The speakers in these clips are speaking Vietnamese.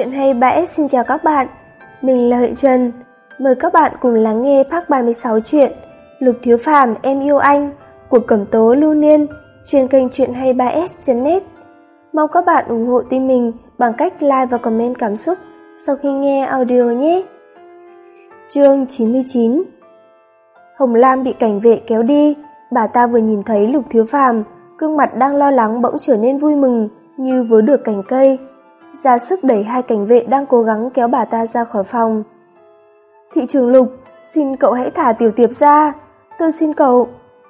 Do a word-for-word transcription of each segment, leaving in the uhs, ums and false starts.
Chuyện hay ba S xin chào các bạn, mình là Huệ Trần. Mời các bạn cùng lắng nghe part ba mươi sáu chuyện Lục Thiếu Phàm Em Yêu Anh của Cẩm Tố Lưu Niên trên kênh chuyện hay ba S chấm net. Mong các bạn ủng hộ team mình bằng cách like và comment cảm xúc sau khi nghe audio nhé. Chương chín mươi chín. Hồng Lam bị cảnh vệ kéo đi, bà ta vừa nhìn thấy Lục Thiếu Phàm, gương mặt đang lo lắng bỗng trở nên vui mừng như vớ được cành cây, ra sức đẩy hai cảnh vệ đang cố gắng kéo bà ta ra khỏi phòng. Thị trưởng Lục, xin cậu hãy thả Tiểu Tiệp ra, tôi xin cậu.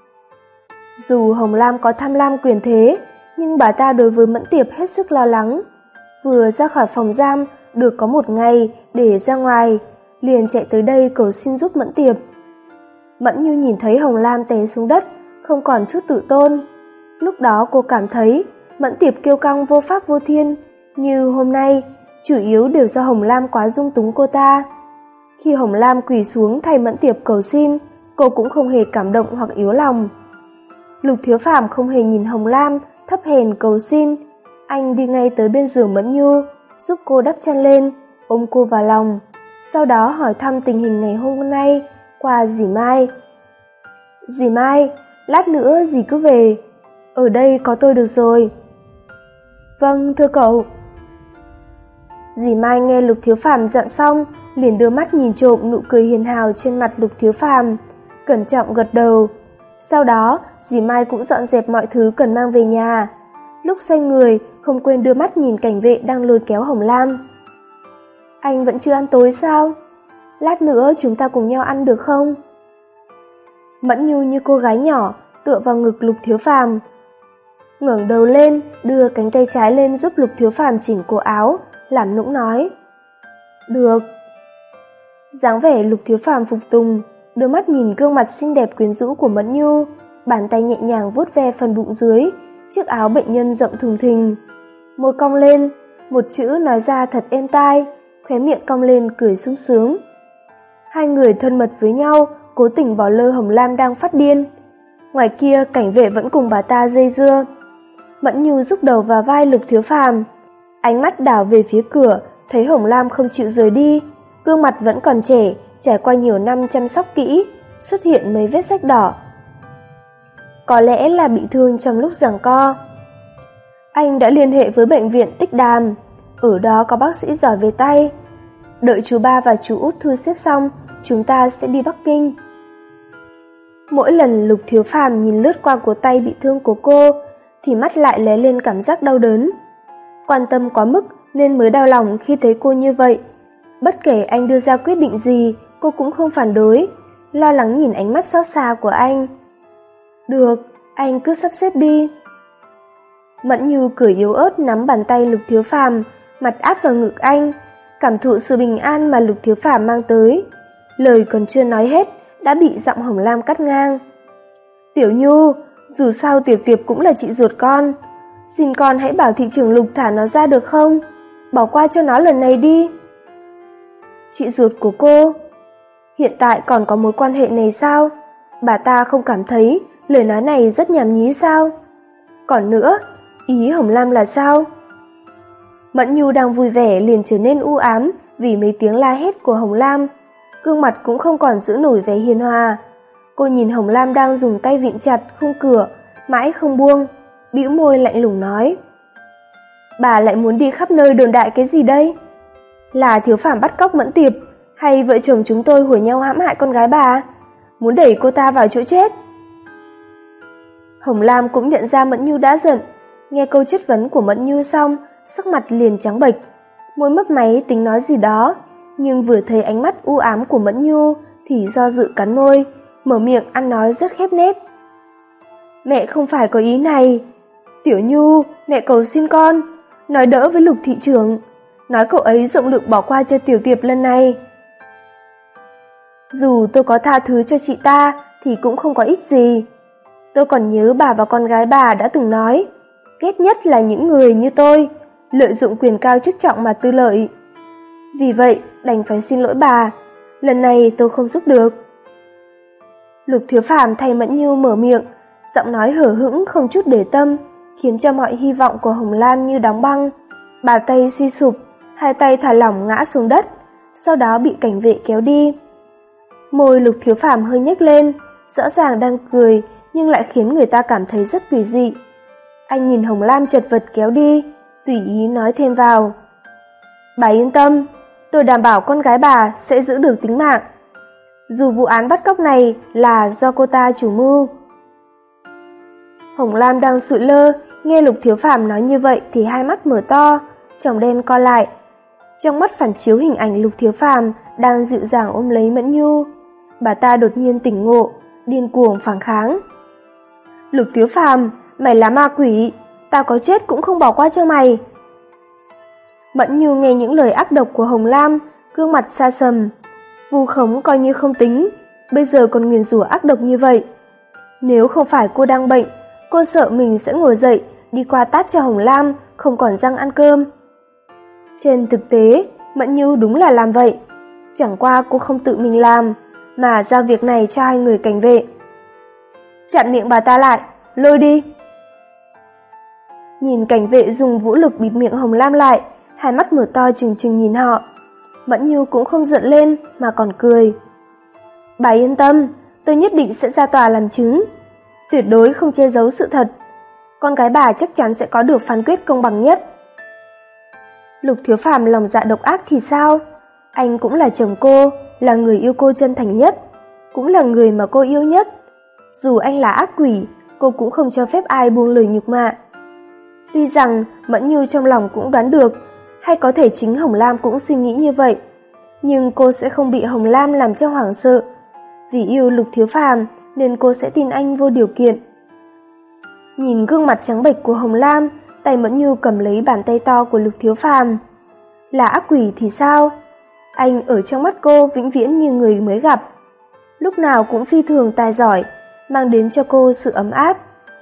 Dù Hồng Lam có tham lam quyền thế, nhưng bà ta đối với Mẫn Tiệp hết sức lo lắng. Vừa ra khỏi phòng giam được có một ngày để ra ngoài, liền chạy tới đây cầu xin giúp Mẫn Tiệp. Mẫn Như nhìn thấy Hồng Lam té xuống đất, không còn chút tự tôn. Lúc đó cô cảm thấy Mẫn Tiệp kiêu căng vô pháp vô thiên như hôm nay, chủ yếu đều do Hồng Lam quá dung túng cô ta. Khi Hồng Lam quỳ xuống thay Mẫn Tiệp cầu xin, cô cũng không hề cảm động hoặc yếu lòng. Lục Thiếu Phàm không hề nhìn Hồng Lam thấp hèn cầu xin, anh đi ngay tới bên giường Mẫn Nhu, giúp cô đắp chăn lên, ôm cô vào lòng, sau đó hỏi thăm tình hình ngày hôm nay qua dì Mai. Dì Mai, lát nữa dì cứ về, ở đây có tôi được rồi. Vâng, thưa cậu. Dì Mai nghe Lục Thiếu Phàm dặn xong, liền đưa mắt nhìn trộm nụ cười hiền hào trên mặt Lục Thiếu Phàm, cẩn trọng gật đầu. Sau đó, dì Mai cũng dọn dẹp mọi thứ cần mang về nhà. Lúc xoay người, không quên đưa mắt nhìn cảnh vệ đang lôi kéo Hồng Lam. Anh vẫn chưa ăn tối sao? Lát nữa chúng ta cùng nhau ăn được không? Mẫn Nhu như cô gái nhỏ, tựa vào ngực Lục Thiếu Phàm, ngẩng đầu lên, đưa cánh tay trái lên giúp Lục Thiếu Phàm chỉnh cổ áo, làm nũng nói. Được. Dáng vẻ Lục Thiếu Phàm phục tùng, đưa mắt nhìn gương mặt xinh đẹp quyến rũ của Mẫn Nhu, bàn tay nhẹ nhàng vuốt ve phần bụng dưới, chiếc áo bệnh nhân rộng thùng thình. Môi cong lên, một chữ nói ra thật êm tai, khóe miệng cong lên cười sung sướng. Hai người thân mật với nhau, cố tình bỏ lơ Hồng Lam đang phát điên. Ngoài kia cảnh vệ vẫn cùng bà ta dây dưa. Mẫn Nhu rúc đầu vào vai Lục Thiếu Phàm, ánh mắt đảo về phía cửa, thấy Hồng Lam không chịu rời đi, gương mặt vẫn còn trẻ, trải qua nhiều năm chăm sóc kỹ, xuất hiện mấy vết rách đỏ. Có lẽ là bị thương trong lúc giằng co. Anh đã liên hệ với bệnh viện Tích Đàm, ở đó có bác sĩ giỏi về tay. Đợi chú ba và chú út thu xếp xong, chúng ta sẽ đi Bắc Kinh. Mỗi lần Lục Thiếu Phàm nhìn lướt qua cổ tay bị thương của cô, thì mắt lại lóe lên cảm giác đau đớn. Quan tâm quá mức nên mới đau lòng khi thấy cô như vậy. Bất kể anh đưa ra quyết định gì, cô cũng không phản đối, lo lắng nhìn ánh mắt xót xa của anh. Được, anh cứ sắp xếp đi. Mẫn Nhu cười yếu ớt nắm bàn tay Lục Thiếu Phàm, mặt áp vào ngực anh, cảm thụ sự bình an mà Lục Thiếu Phàm mang tới. Lời còn chưa nói hết, đã bị giọng Hồng Lam cắt ngang. Tiểu Nhu, dù sao Tiểu Tiệp cũng là chị ruột con, xin con hãy bảo thị trưởng Lục thả nó ra được không? Bỏ qua cho nó lần này đi. Chị ruột của cô? Hiện tại còn có mối quan hệ này sao? Bà ta không cảm thấy lời nói này rất nhảm nhí sao? Còn nữa, ý Hồng Lam là sao? Mẫn Nhu đang vui vẻ liền trở nên u ám vì mấy tiếng la hét của Hồng Lam, gương mặt cũng không còn giữ nổi vẻ hiền hòa. Cô nhìn Hồng Lam đang dùng tay vịn chặt khung cửa, mãi không buông, bĩu môi lạnh lùng nói. Bà lại muốn đi khắp nơi đồn đại cái gì đây? Là Thiếu Phàm bắt cóc Mẫn Tiệp, hay vợ chồng chúng tôi hùa nhau hãm hại con gái bà? Muốn đẩy cô ta vào chỗ chết? Hồng Lam cũng nhận ra Mẫn Nhu đã giận, nghe câu chất vấn của Mẫn Nhu xong, sắc mặt liền trắng bệch, môi mấp máy tính nói gì đó, nhưng vừa thấy ánh mắt u ám của Mẫn Nhu thì do dự cắn môi, mở miệng ăn nói rất khép nép. Mẹ không phải có ý này. Tiểu Nhu, mẹ cầu xin con, nói đỡ với Lục thị trưởng, nói cậu ấy rộng lượng bỏ qua cho Tiểu Tiệp lần này. Dù tôi có tha thứ cho chị ta thì cũng không có ích gì. Tôi còn nhớ bà và con gái bà đã từng nói, ghét nhất là những người như tôi, lợi dụng quyền cao chức trọng mà tư lợi. Vì vậy, đành phải xin lỗi bà, lần này tôi không giúp được. Lục Thiếu Phàm thay Mẫn Nhu mở miệng, giọng nói hở hững không chút để tâm, khiến cho mọi hy vọng của Hồng Lam như đóng băng. Bà tay suy sụp, hai tay thả lỏng ngã xuống đất, sau đó bị cảnh vệ kéo đi. Môi Lục Thiếu Phàm hơi nhếch lên, rõ ràng đang cười nhưng lại khiến người ta cảm thấy rất kỳ dị. Anh nhìn Hồng Lam chật vật kéo đi, tùy ý nói thêm vào. Bà yên tâm, tôi đảm bảo con gái bà sẽ giữ được tính mạng. Dù vụ án bắt cóc này là do cô ta chủ mưu. Hồng Lam đang sụi lơ, nghe Lục Thiếu Phàm nói như vậy thì hai mắt mở to, tròng đen co lại. Trong mắt phản chiếu hình ảnh Lục Thiếu Phàm đang dịu dàng ôm lấy Mẫn Nhu. Bà ta đột nhiên tỉnh ngộ, điên cuồng phản kháng. Lục Thiếu Phàm, mày là ma quỷ, tao có chết cũng không bỏ qua cho mày. Mẫn Nhu nghe những lời ác độc của Hồng Lam, gương mặt xa sầm. Vu khống coi như không tính, bây giờ còn nguyền rủa ác độc như vậy. Nếu không phải cô đang bệnh, cô sợ mình sẽ ngồi dậy, đi qua tát cho Hồng Lam, không còn răng ăn cơm. Trên thực tế, Mẫn Nhu đúng là làm vậy. Chẳng qua cô không tự mình làm, mà giao việc này cho hai người cảnh vệ. Chặn miệng bà ta lại, lôi đi. Nhìn cảnh vệ dùng vũ lực bịt miệng Hồng Lam lại, hai mắt mở to trừng trừng nhìn họ. Mẫn Nhu cũng không giận lên mà còn cười. Bà yên tâm, tôi nhất định sẽ ra tòa làm chứng. Tuyệt đối không che giấu sự thật. Con gái bà chắc chắn sẽ có được phán quyết công bằng nhất. Lục Thiếu Phàm lòng dạ độc ác thì sao? Anh cũng là chồng cô, là người yêu cô chân thành nhất, cũng là người mà cô yêu nhất. Dù anh là ác quỷ, cô cũng không cho phép ai buông lời nhục mạ. Tuy rằng Mẫn Nhu trong lòng cũng đoán được, hay có thể chính Hồng Lam cũng suy nghĩ như vậy, nhưng cô sẽ không bị Hồng Lam làm cho hoảng sợ. Vì yêu Lục Thiếu Phàm nên cô sẽ tin anh vô điều kiện. Nhìn gương mặt trắng bệch của Hồng Lam, tay Mẫn Nhu cầm lấy bàn tay to của Lục Thiếu Phàm. Là ác quỷ thì sao? Anh ở trong mắt cô vĩnh viễn như người mới gặp, lúc nào cũng phi thường tài giỏi, mang đến cho cô sự ấm áp.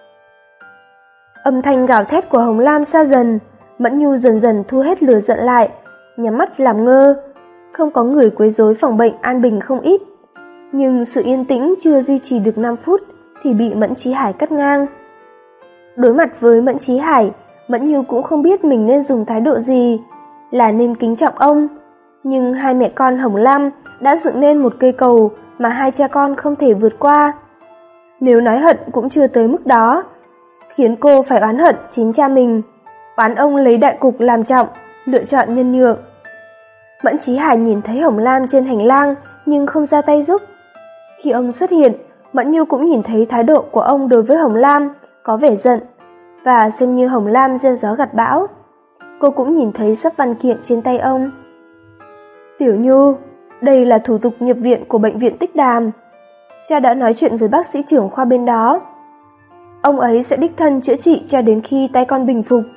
Âm thanh gào thét của Hồng Lam xa dần, Mẫn Nhu dần dần thu hết lửa giận lại, nhắm mắt làm ngơ. Không có người quấy rối phòng bệnh an bình không ít, nhưng sự yên tĩnh chưa duy trì được năm phút thì bị Mẫn Chí Hải cắt ngang. Đối mặt với Mẫn Chí Hải, Mẫn Nhu cũng không biết mình nên dùng thái độ gì, là nên kính trọng ông, nhưng hai mẹ con Hồng Lam đã dựng nên một cây cầu mà hai cha con không thể vượt qua. Nếu nói hận cũng chưa tới mức đó, khiến cô phải oán hận chính cha mình, oán ông lấy đại cục làm trọng, lựa chọn nhân nhượng. Mẫn Chí Hải nhìn thấy Hồng Lam trên hành lang nhưng không ra tay giúp. Khi ông xuất hiện, Mẫn Nhu cũng nhìn thấy thái độ của ông đối với Hồng Lam có vẻ giận, và xem như Hồng Lam gieo gió gặt bão. Cô cũng nhìn thấy sấp văn kiện trên tay ông. Tiểu Nhu, đây là thủ tục nhập viện của bệnh viện Tích Đàm. Cha đã nói chuyện với bác sĩ trưởng khoa bên đó. Ông ấy sẽ đích thân chữa trị cho đến khi tay con bình phục.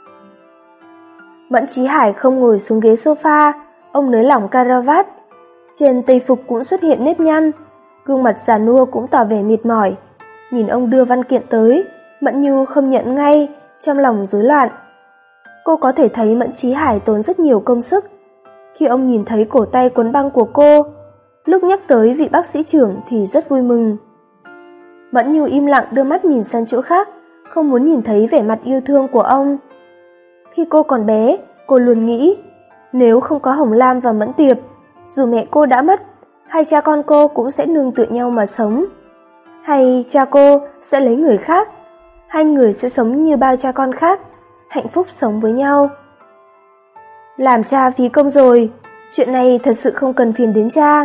Mẫn Chí Hải không ngồi xuống ghế sofa, ông nới lỏng caravat. Trên tây phục cũng xuất hiện nếp nhăn, gương mặt già nua cũng tỏ vẻ mệt mỏi. Nhìn ông đưa văn kiện tới, Mẫn Nhu không nhận ngay, trong lòng rối loạn. Cô có thể thấy Mẫn Chí Hải tốn rất nhiều công sức. Khi ông nhìn thấy cổ tay cuốn băng của cô, lúc nhắc tới vị bác sĩ trưởng thì rất vui mừng. Mẫn Nhu im lặng đưa mắt nhìn sang chỗ khác, không muốn nhìn thấy vẻ mặt yêu thương của ông. Khi cô còn bé, cô luôn nghĩ, nếu không có Hồng Lam và Mẫn Tiệp, dù mẹ cô đã mất, hai cha con cô cũng sẽ nương tựa nhau mà sống. Hay cha cô sẽ lấy người khác, hai người sẽ sống như bao cha con khác, hạnh phúc sống với nhau. Làm cha phí công rồi, chuyện này thật sự không cần phiền đến cha.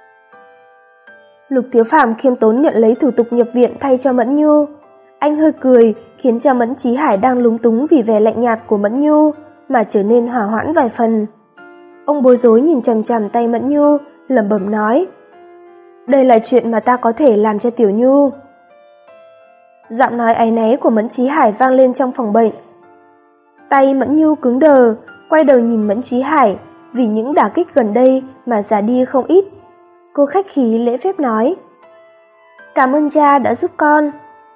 Lục Thiếu Phàm khiêm tốn nhận lấy thủ tục nhập viện thay cho Mẫn Nhu. Anh hơi cười, khiến cho Mẫn Chí Hải đang lúng túng vì vẻ lạnh nhạt của Mẫn Nhu mà trở nên hòa hoãn vài phần. Ông bối rối nhìn chằm chằm tay Mẫn Nhu, lẩm bẩm nói: "Đây là chuyện mà ta có thể làm cho Tiểu Nhu." Giọng nói áy náy của Mẫn Chí Hải vang lên trong phòng bệnh. Tay Mẫn Nhu cứng đờ, quay đầu nhìn Mẫn Chí Hải, vì những đả kích gần đây mà già đi không ít. Cô khách khí lễ phép nói: "Cảm ơn cha đã giúp con."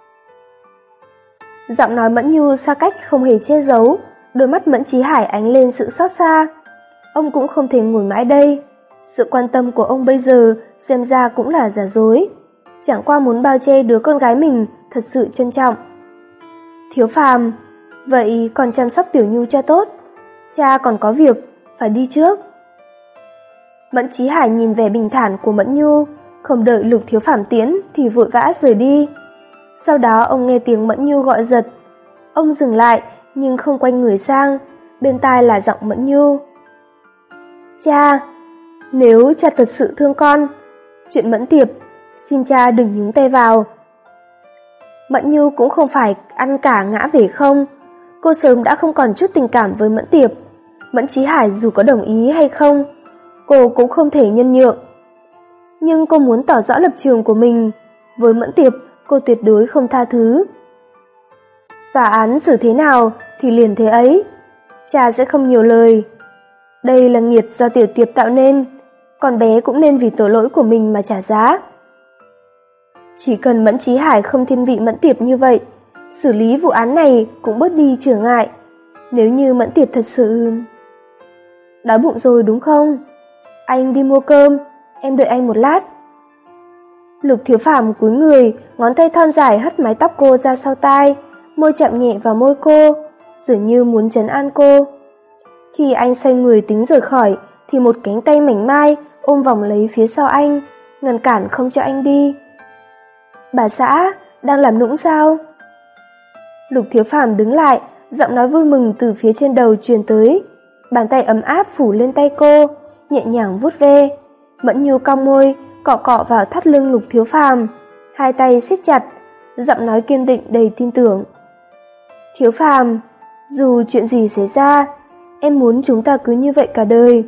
Giọng nói Mẫn Nhu xa cách không hề che giấu, đôi mắt Mẫn Chí Hải ánh lên sự xót xa. Ông cũng không thể ngồi mãi đây. Sự quan tâm của ông bây giờ xem ra cũng là giả dối, chẳng qua muốn bao che đứa con gái mình thật sự trân trọng. "Thiếu Phàm, vậy còn chăm sóc Tiểu Nhu cho tốt. Cha còn có việc, phải đi trước. Mẫn Chí Hải nhìn vẻ bình thản của Mẫn Nhu, không đợi Lục Thiếu Phàm tiễn thì vội vã rời đi. Sau đó ông nghe tiếng Mẫn Nhu gọi giật. Ông dừng lại nhưng không quay người sang, bên tai là giọng Mẫn Nhu. Cha, nếu cha thật sự thương con, chuyện Mẫn Tiệp, xin cha đừng nhúng tay vào. Mẫn Nhu cũng không phải ăn cả ngã về không, cô sớm đã không còn chút tình cảm với Mẫn Tiệp. Mẫn Chí Hải dù có đồng ý hay không, cô cũng không thể nhân nhượng. Nhưng cô muốn tỏ rõ lập trường của mình, với Mẫn Tiệp cô tuyệt đối không tha thứ. Tòa án xử thế nào thì liền thế ấy, cha sẽ không nhiều lời. Đây là nghiệt do Tiểu Tiệp tạo nên, con bé cũng nên vì tội lỗi của mình mà trả giá. Chỉ cần Mẫn Chí Hải không thiên vị Mẫn Tiệp như vậy, xử lý vụ án này cũng bớt đi trở ngại. Nếu như Mẫn Tiệp thật sự... Đói bụng rồi đúng không? Anh đi mua cơm, em đợi anh một lát. Lục Thiếu Phàm cúi người, ngón tay thon dài hất mái tóc cô ra sau tai, môi chạm nhẹ vào môi cô, dường như muốn trấn an cô. Khi anh xoay người tính rời khỏi, thì một cánh tay mảnh mai ôm vòng lấy phía sau anh, ngăn cản không cho anh đi. Bà xã, đang làm nũng sao? Lục Thiếu Phàm đứng lại, giọng nói vui mừng từ phía trên đầu truyền tới. Bàn tay ấm áp phủ lên tay cô, nhẹ nhàng vuốt ve. Mẫn Nhu cong môi, cọ cọ vào thắt lưng Lục Thiếu Phàm, hai tay siết chặt, giọng nói kiên định đầy tin tưởng. Thiếu Phàm, dù chuyện gì xảy ra, em muốn chúng ta cứ như vậy cả đời.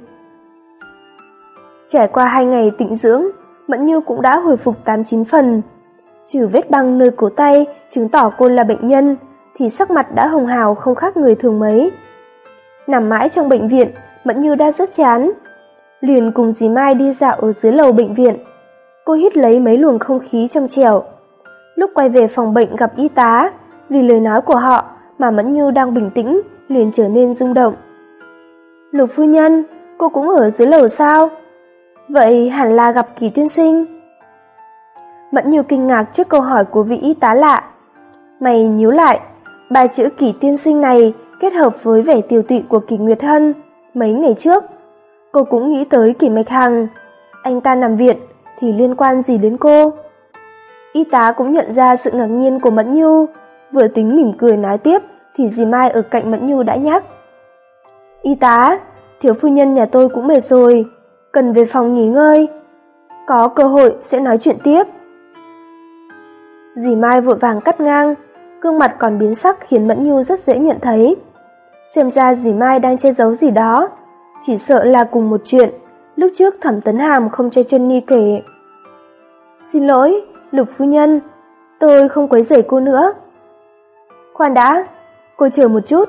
Trải qua hai ngày tĩnh dưỡng, Mẫn Nhu cũng đã hồi phục tám chín phần. Trừ vết băng nơi cổ tay chứng tỏ cô là bệnh nhân, thì sắc mặt đã hồng hào không khác người thường mấy. Nằm mãi trong bệnh viện, Mẫn Nhu đã rất chán. Liền cùng dì Mai đi dạo ở dưới lầu bệnh viện. Cô hít lấy mấy luồng không khí trong trẻo. Lúc quay về phòng bệnh gặp y tá, vì lời nói của họ mà Mẫn Nhu đang bình tĩnh liền trở nên rung động. Lục phu nhân, cô cũng ở dưới lầu sao? Vậy hẳn là gặp Kỳ tiên sinh. Mẫn Nhu kinh ngạc trước câu hỏi của vị y tá lạ. Mày nhíu lại, ba chữ Kỳ tiên sinh này kết hợp với vẻ tiều tụy của Kỳ Nguyệt Hân mấy ngày trước. Cô cũng nghĩ tới Kỳ Mạch Hằng. Anh ta nằm viện thì liên quan gì đến cô? Y tá cũng nhận ra sự ngạc nhiên của Mẫn Nhu, vừa tính mỉm cười nói tiếp thì dì Mai ở cạnh Mẫn Nhu đã nhắc. Y tá, thiếu phu nhân nhà tôi cũng mệt rồi, cần về phòng nghỉ ngơi. Có cơ hội sẽ nói chuyện tiếp. Dì Mai vội vàng cắt ngang, gương mặt còn biến sắc khiến Mẫn Nhu rất dễ nhận thấy. Xem ra dì Mai đang che giấu gì đó, chỉ sợ là cùng một chuyện lúc trước Thẩm Tấn Hàm không cho chân Ni kể. Xin lỗi, Lục phu nhân, tôi không quấy rầy cô nữa. Khoan đã, cô chờ một chút.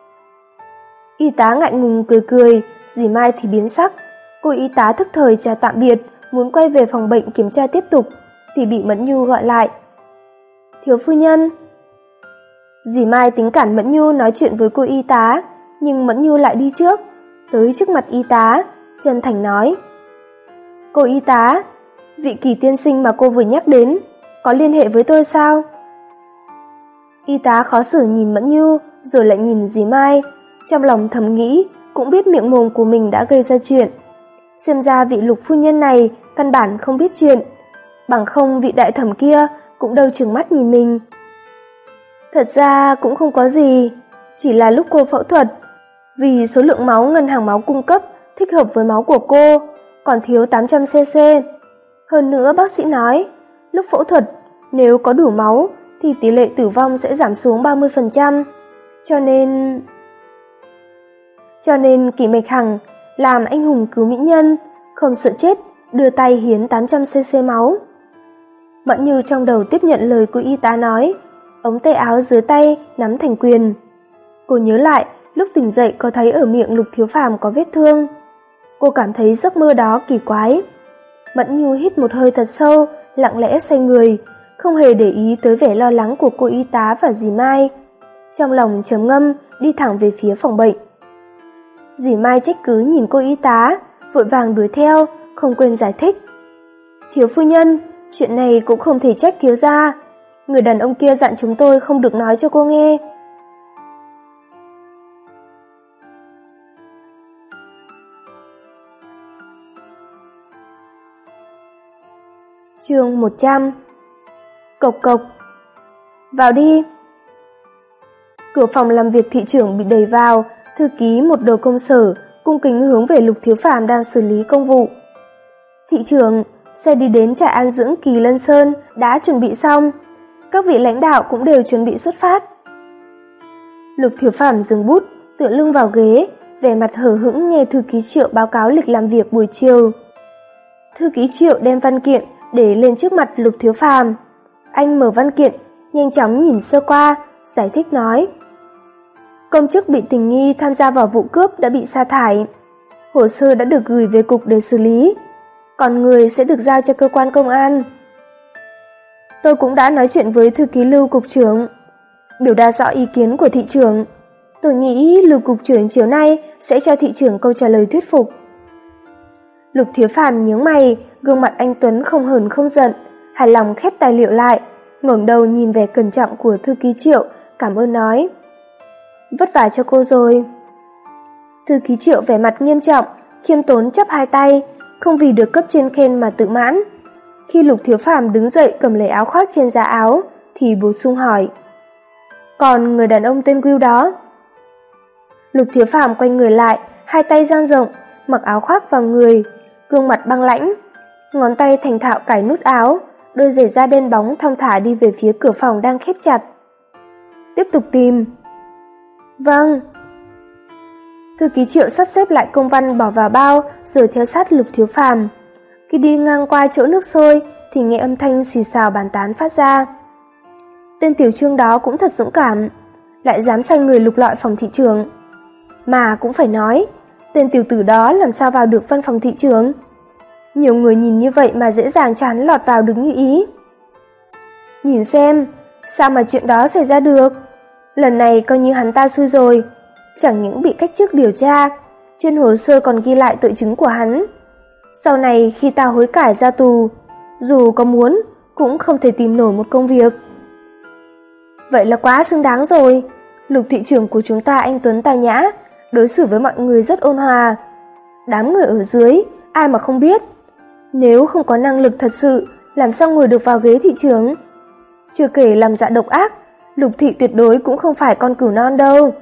Y tá ngại ngùng cười cười, dì Mai thì biến sắc. Cô y tá thức thời chào tạm biệt, muốn quay về phòng bệnh kiểm tra tiếp tục, thì bị Mẫn Nhu gọi lại. Thiếu phu nhân. Dì Mai tính cản Mẫn Nhu nói chuyện với cô y tá, nhưng Mẫn Nhu lại đi trước, tới trước mặt y tá, chân thành nói. Cô y tá, vị Kỳ tiên sinh mà cô vừa nhắc đến, có liên hệ với tôi sao? Y tá khó xử nhìn Mẫn Nhu, rồi lại nhìn dì Mai, trong lòng thầm nghĩ, cũng biết miệng mồm của mình đã gây ra chuyện. Xem ra vị Lục phu nhân này căn bản không biết chuyện, bằng không vị đại thẩm kia cũng đâu trừng mắt nhìn mình. Thật ra cũng không có gì, chỉ là lúc cô phẫu thuật, vì số lượng máu ngân hàng máu cung cấp thích hợp với máu của cô còn thiếu tám trăm xê xê. Hơn nữa bác sĩ nói, lúc phẫu thuật nếu có đủ máu thì tỷ lệ tử vong sẽ giảm xuống ba mươi phần trăm. Cho nên... Cho nên Kỳ Mạch Hằng làm anh hùng cứu mỹ nhân, không sợ chết, đưa tay hiến tám trăm xê xê máu. Mẫn Như trong đầu tiếp nhận lời của y tá nói, ống tay áo dưới tay nắm thành quyền. Cô nhớ lại, lúc tỉnh dậy có thấy ở miệng Lục Thiếu Phàm có vết thương. Cô cảm thấy giấc mơ đó kỳ quái. Mẫn Như hít một hơi thật sâu, lặng lẽ xoay người, không hề để ý tới vẻ lo lắng của cô y tá và dì Mai. Trong lòng trầm ngâm, đi thẳng về phía phòng bệnh. Dì Mai trách cứ nhìn cô y tá, vội vàng đuổi theo, không quên giải thích. Thiếu phu nhân, chuyện này cũng không thể trách thiếu gia. Người đàn ông kia dặn chúng tôi không được nói cho cô nghe. Chương một trăm. Cộc cộc. Vào đi. Cửa phòng làm việc thị trưởng bị đẩy vào, thư ký một đầu công sở cung kính hướng về Lục Thiếu Phàm đang xử lý công vụ. Thị trưởng, xe đi đến trại an dưỡng Kỳ Lân Sơn đã chuẩn bị xong, các vị lãnh đạo cũng đều chuẩn bị xuất phát. Lục Thiếu Phàm dừng bút, tựa lưng vào ghế, vẻ mặt hờ hững nghe thư ký Triệu báo cáo lịch làm việc buổi chiều. Thư ký Triệu đem văn kiện để lên trước mặt Lục Thiếu Phàm. Anh mở văn kiện, nhanh chóng nhìn sơ qua, giải thích nói: công chức bị tình nghi tham gia vào vụ cướp đã bị sa thải. Hồ sơ đã được gửi về cục để xử lý, còn người sẽ được giao cho cơ quan công an. Tôi cũng đã nói chuyện với thư ký Lưu cục trưởng, biểu đạt rõ ý kiến của thị trưởng. Tôi nghĩ Lưu cục trưởng chiều nay sẽ cho thị trưởng câu trả lời thuyết phục. Lục Thiếu Phàm nhướng mày, gương mặt anh tuấn không hờn không giận, hài lòng khép tài liệu lại, ngẩng đầu nhìn vẻ cẩn trọng của thư ký Triệu, cảm ơn nói: vất vả cho cô rồi. Thư ký Triệu vẻ mặt nghiêm trọng, khiêm tốn chắp hai tay, không vì được cấp trên khen mà tự mãn. Khi Lục Thiếu Phàm đứng dậy cầm lấy áo khoác trên giá áo, thì bổ sung hỏi: còn người đàn ông tên Will đó? Lục Thiếu Phàm quay người lại, hai tay dang rộng, mặc áo khoác vào người, gương mặt băng lãnh, ngón tay thành thạo cài nút áo, đôi giày da đen bóng thong thả đi về phía cửa phòng đang khép chặt. Tiếp tục tìm. Vâng. Thư ký Triệu sắp xếp lại công văn bỏ vào bao, rồi theo sát Lục Thiếu Phàm. Khi đi ngang qua chỗ nước sôi thì nghe âm thanh xì xào bàn tán phát ra. Tên tiểu Trương đó cũng thật dũng cảm, lại dám sai người lục lọi phòng thị trưởng. Mà cũng phải nói, tên tiểu tử đó làm sao vào được văn phòng thị trưởng? Nhiều người nhìn như vậy mà dễ dàng cho hắn lọt vào đứng như ý. Nhìn xem, sao mà chuyện đó xảy ra được? Lần này coi như hắn ta xui rồi, chẳng những bị cách chức điều tra, trên hồ sơ còn ghi lại tội chứng của hắn. Sau này khi ta hối cải ra tù, dù có muốn cũng không thể tìm nổi một công việc. Vậy là quá xứng đáng rồi. Lục thị trưởng của chúng ta anh tuấn tao nhã, đối xử với mọi người rất ôn hòa. Đám người ở dưới ai mà không biết, nếu không có năng lực thật sự, làm sao ngồi được vào ghế thị trưởng? Chưa kể làm dạ độc ác, Lục thị tuyệt đối cũng không phải con cừu non đâu.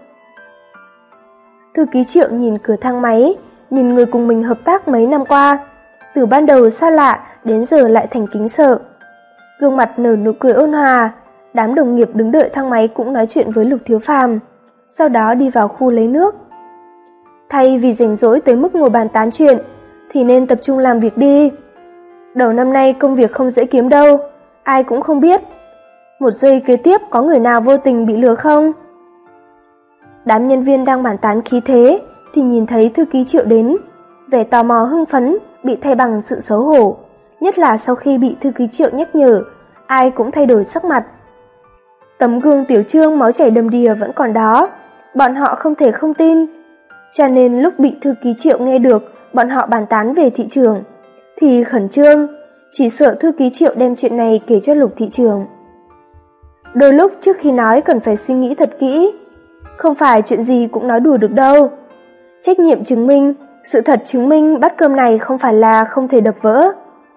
Thư ký Triệu nhìn cửa thang máy, nhìn người cùng mình hợp tác mấy năm qua, từ ban đầu xa lạ đến giờ lại thành kính sợ. Gương mặt nở nụ cười ôn hòa, đám đồng nghiệp đứng đợi thang máy cũng nói chuyện với Lục Thiếu Phàm, sau đó đi vào khu lấy nước. Thay vì rảnh rỗi tới mức ngồi bàn tán chuyện, thì nên tập trung làm việc đi. Đầu năm nay công việc không dễ kiếm đâu, ai cũng không biết. Một giây kế tiếp có người nào vô tình bị lừa không? Đám nhân viên đang bàn tán khí thế thì nhìn thấy thư ký Triệu đến, vẻ tò mò hưng phấn bị thay bằng sự xấu hổ, nhất là sau khi bị thư ký Triệu nhắc nhở, ai cũng thay đổi sắc mặt. Tấm gương tiểu Trương máu chảy đầm đìa vẫn còn đó, bọn họ không thể không tin. Cho nên lúc bị thư ký Triệu nghe được bọn họ bàn tán về thị trường thì khẩn trương, chỉ sợ thư ký Triệu đem chuyện này kể cho Lục thị trường. Đôi lúc trước khi nói cần phải suy nghĩ thật kỹ, không phải chuyện gì cũng nói đùa được đâu. Trách nhiệm chứng minh, sự thật chứng minh bát cơm này không phải là không thể đập vỡ.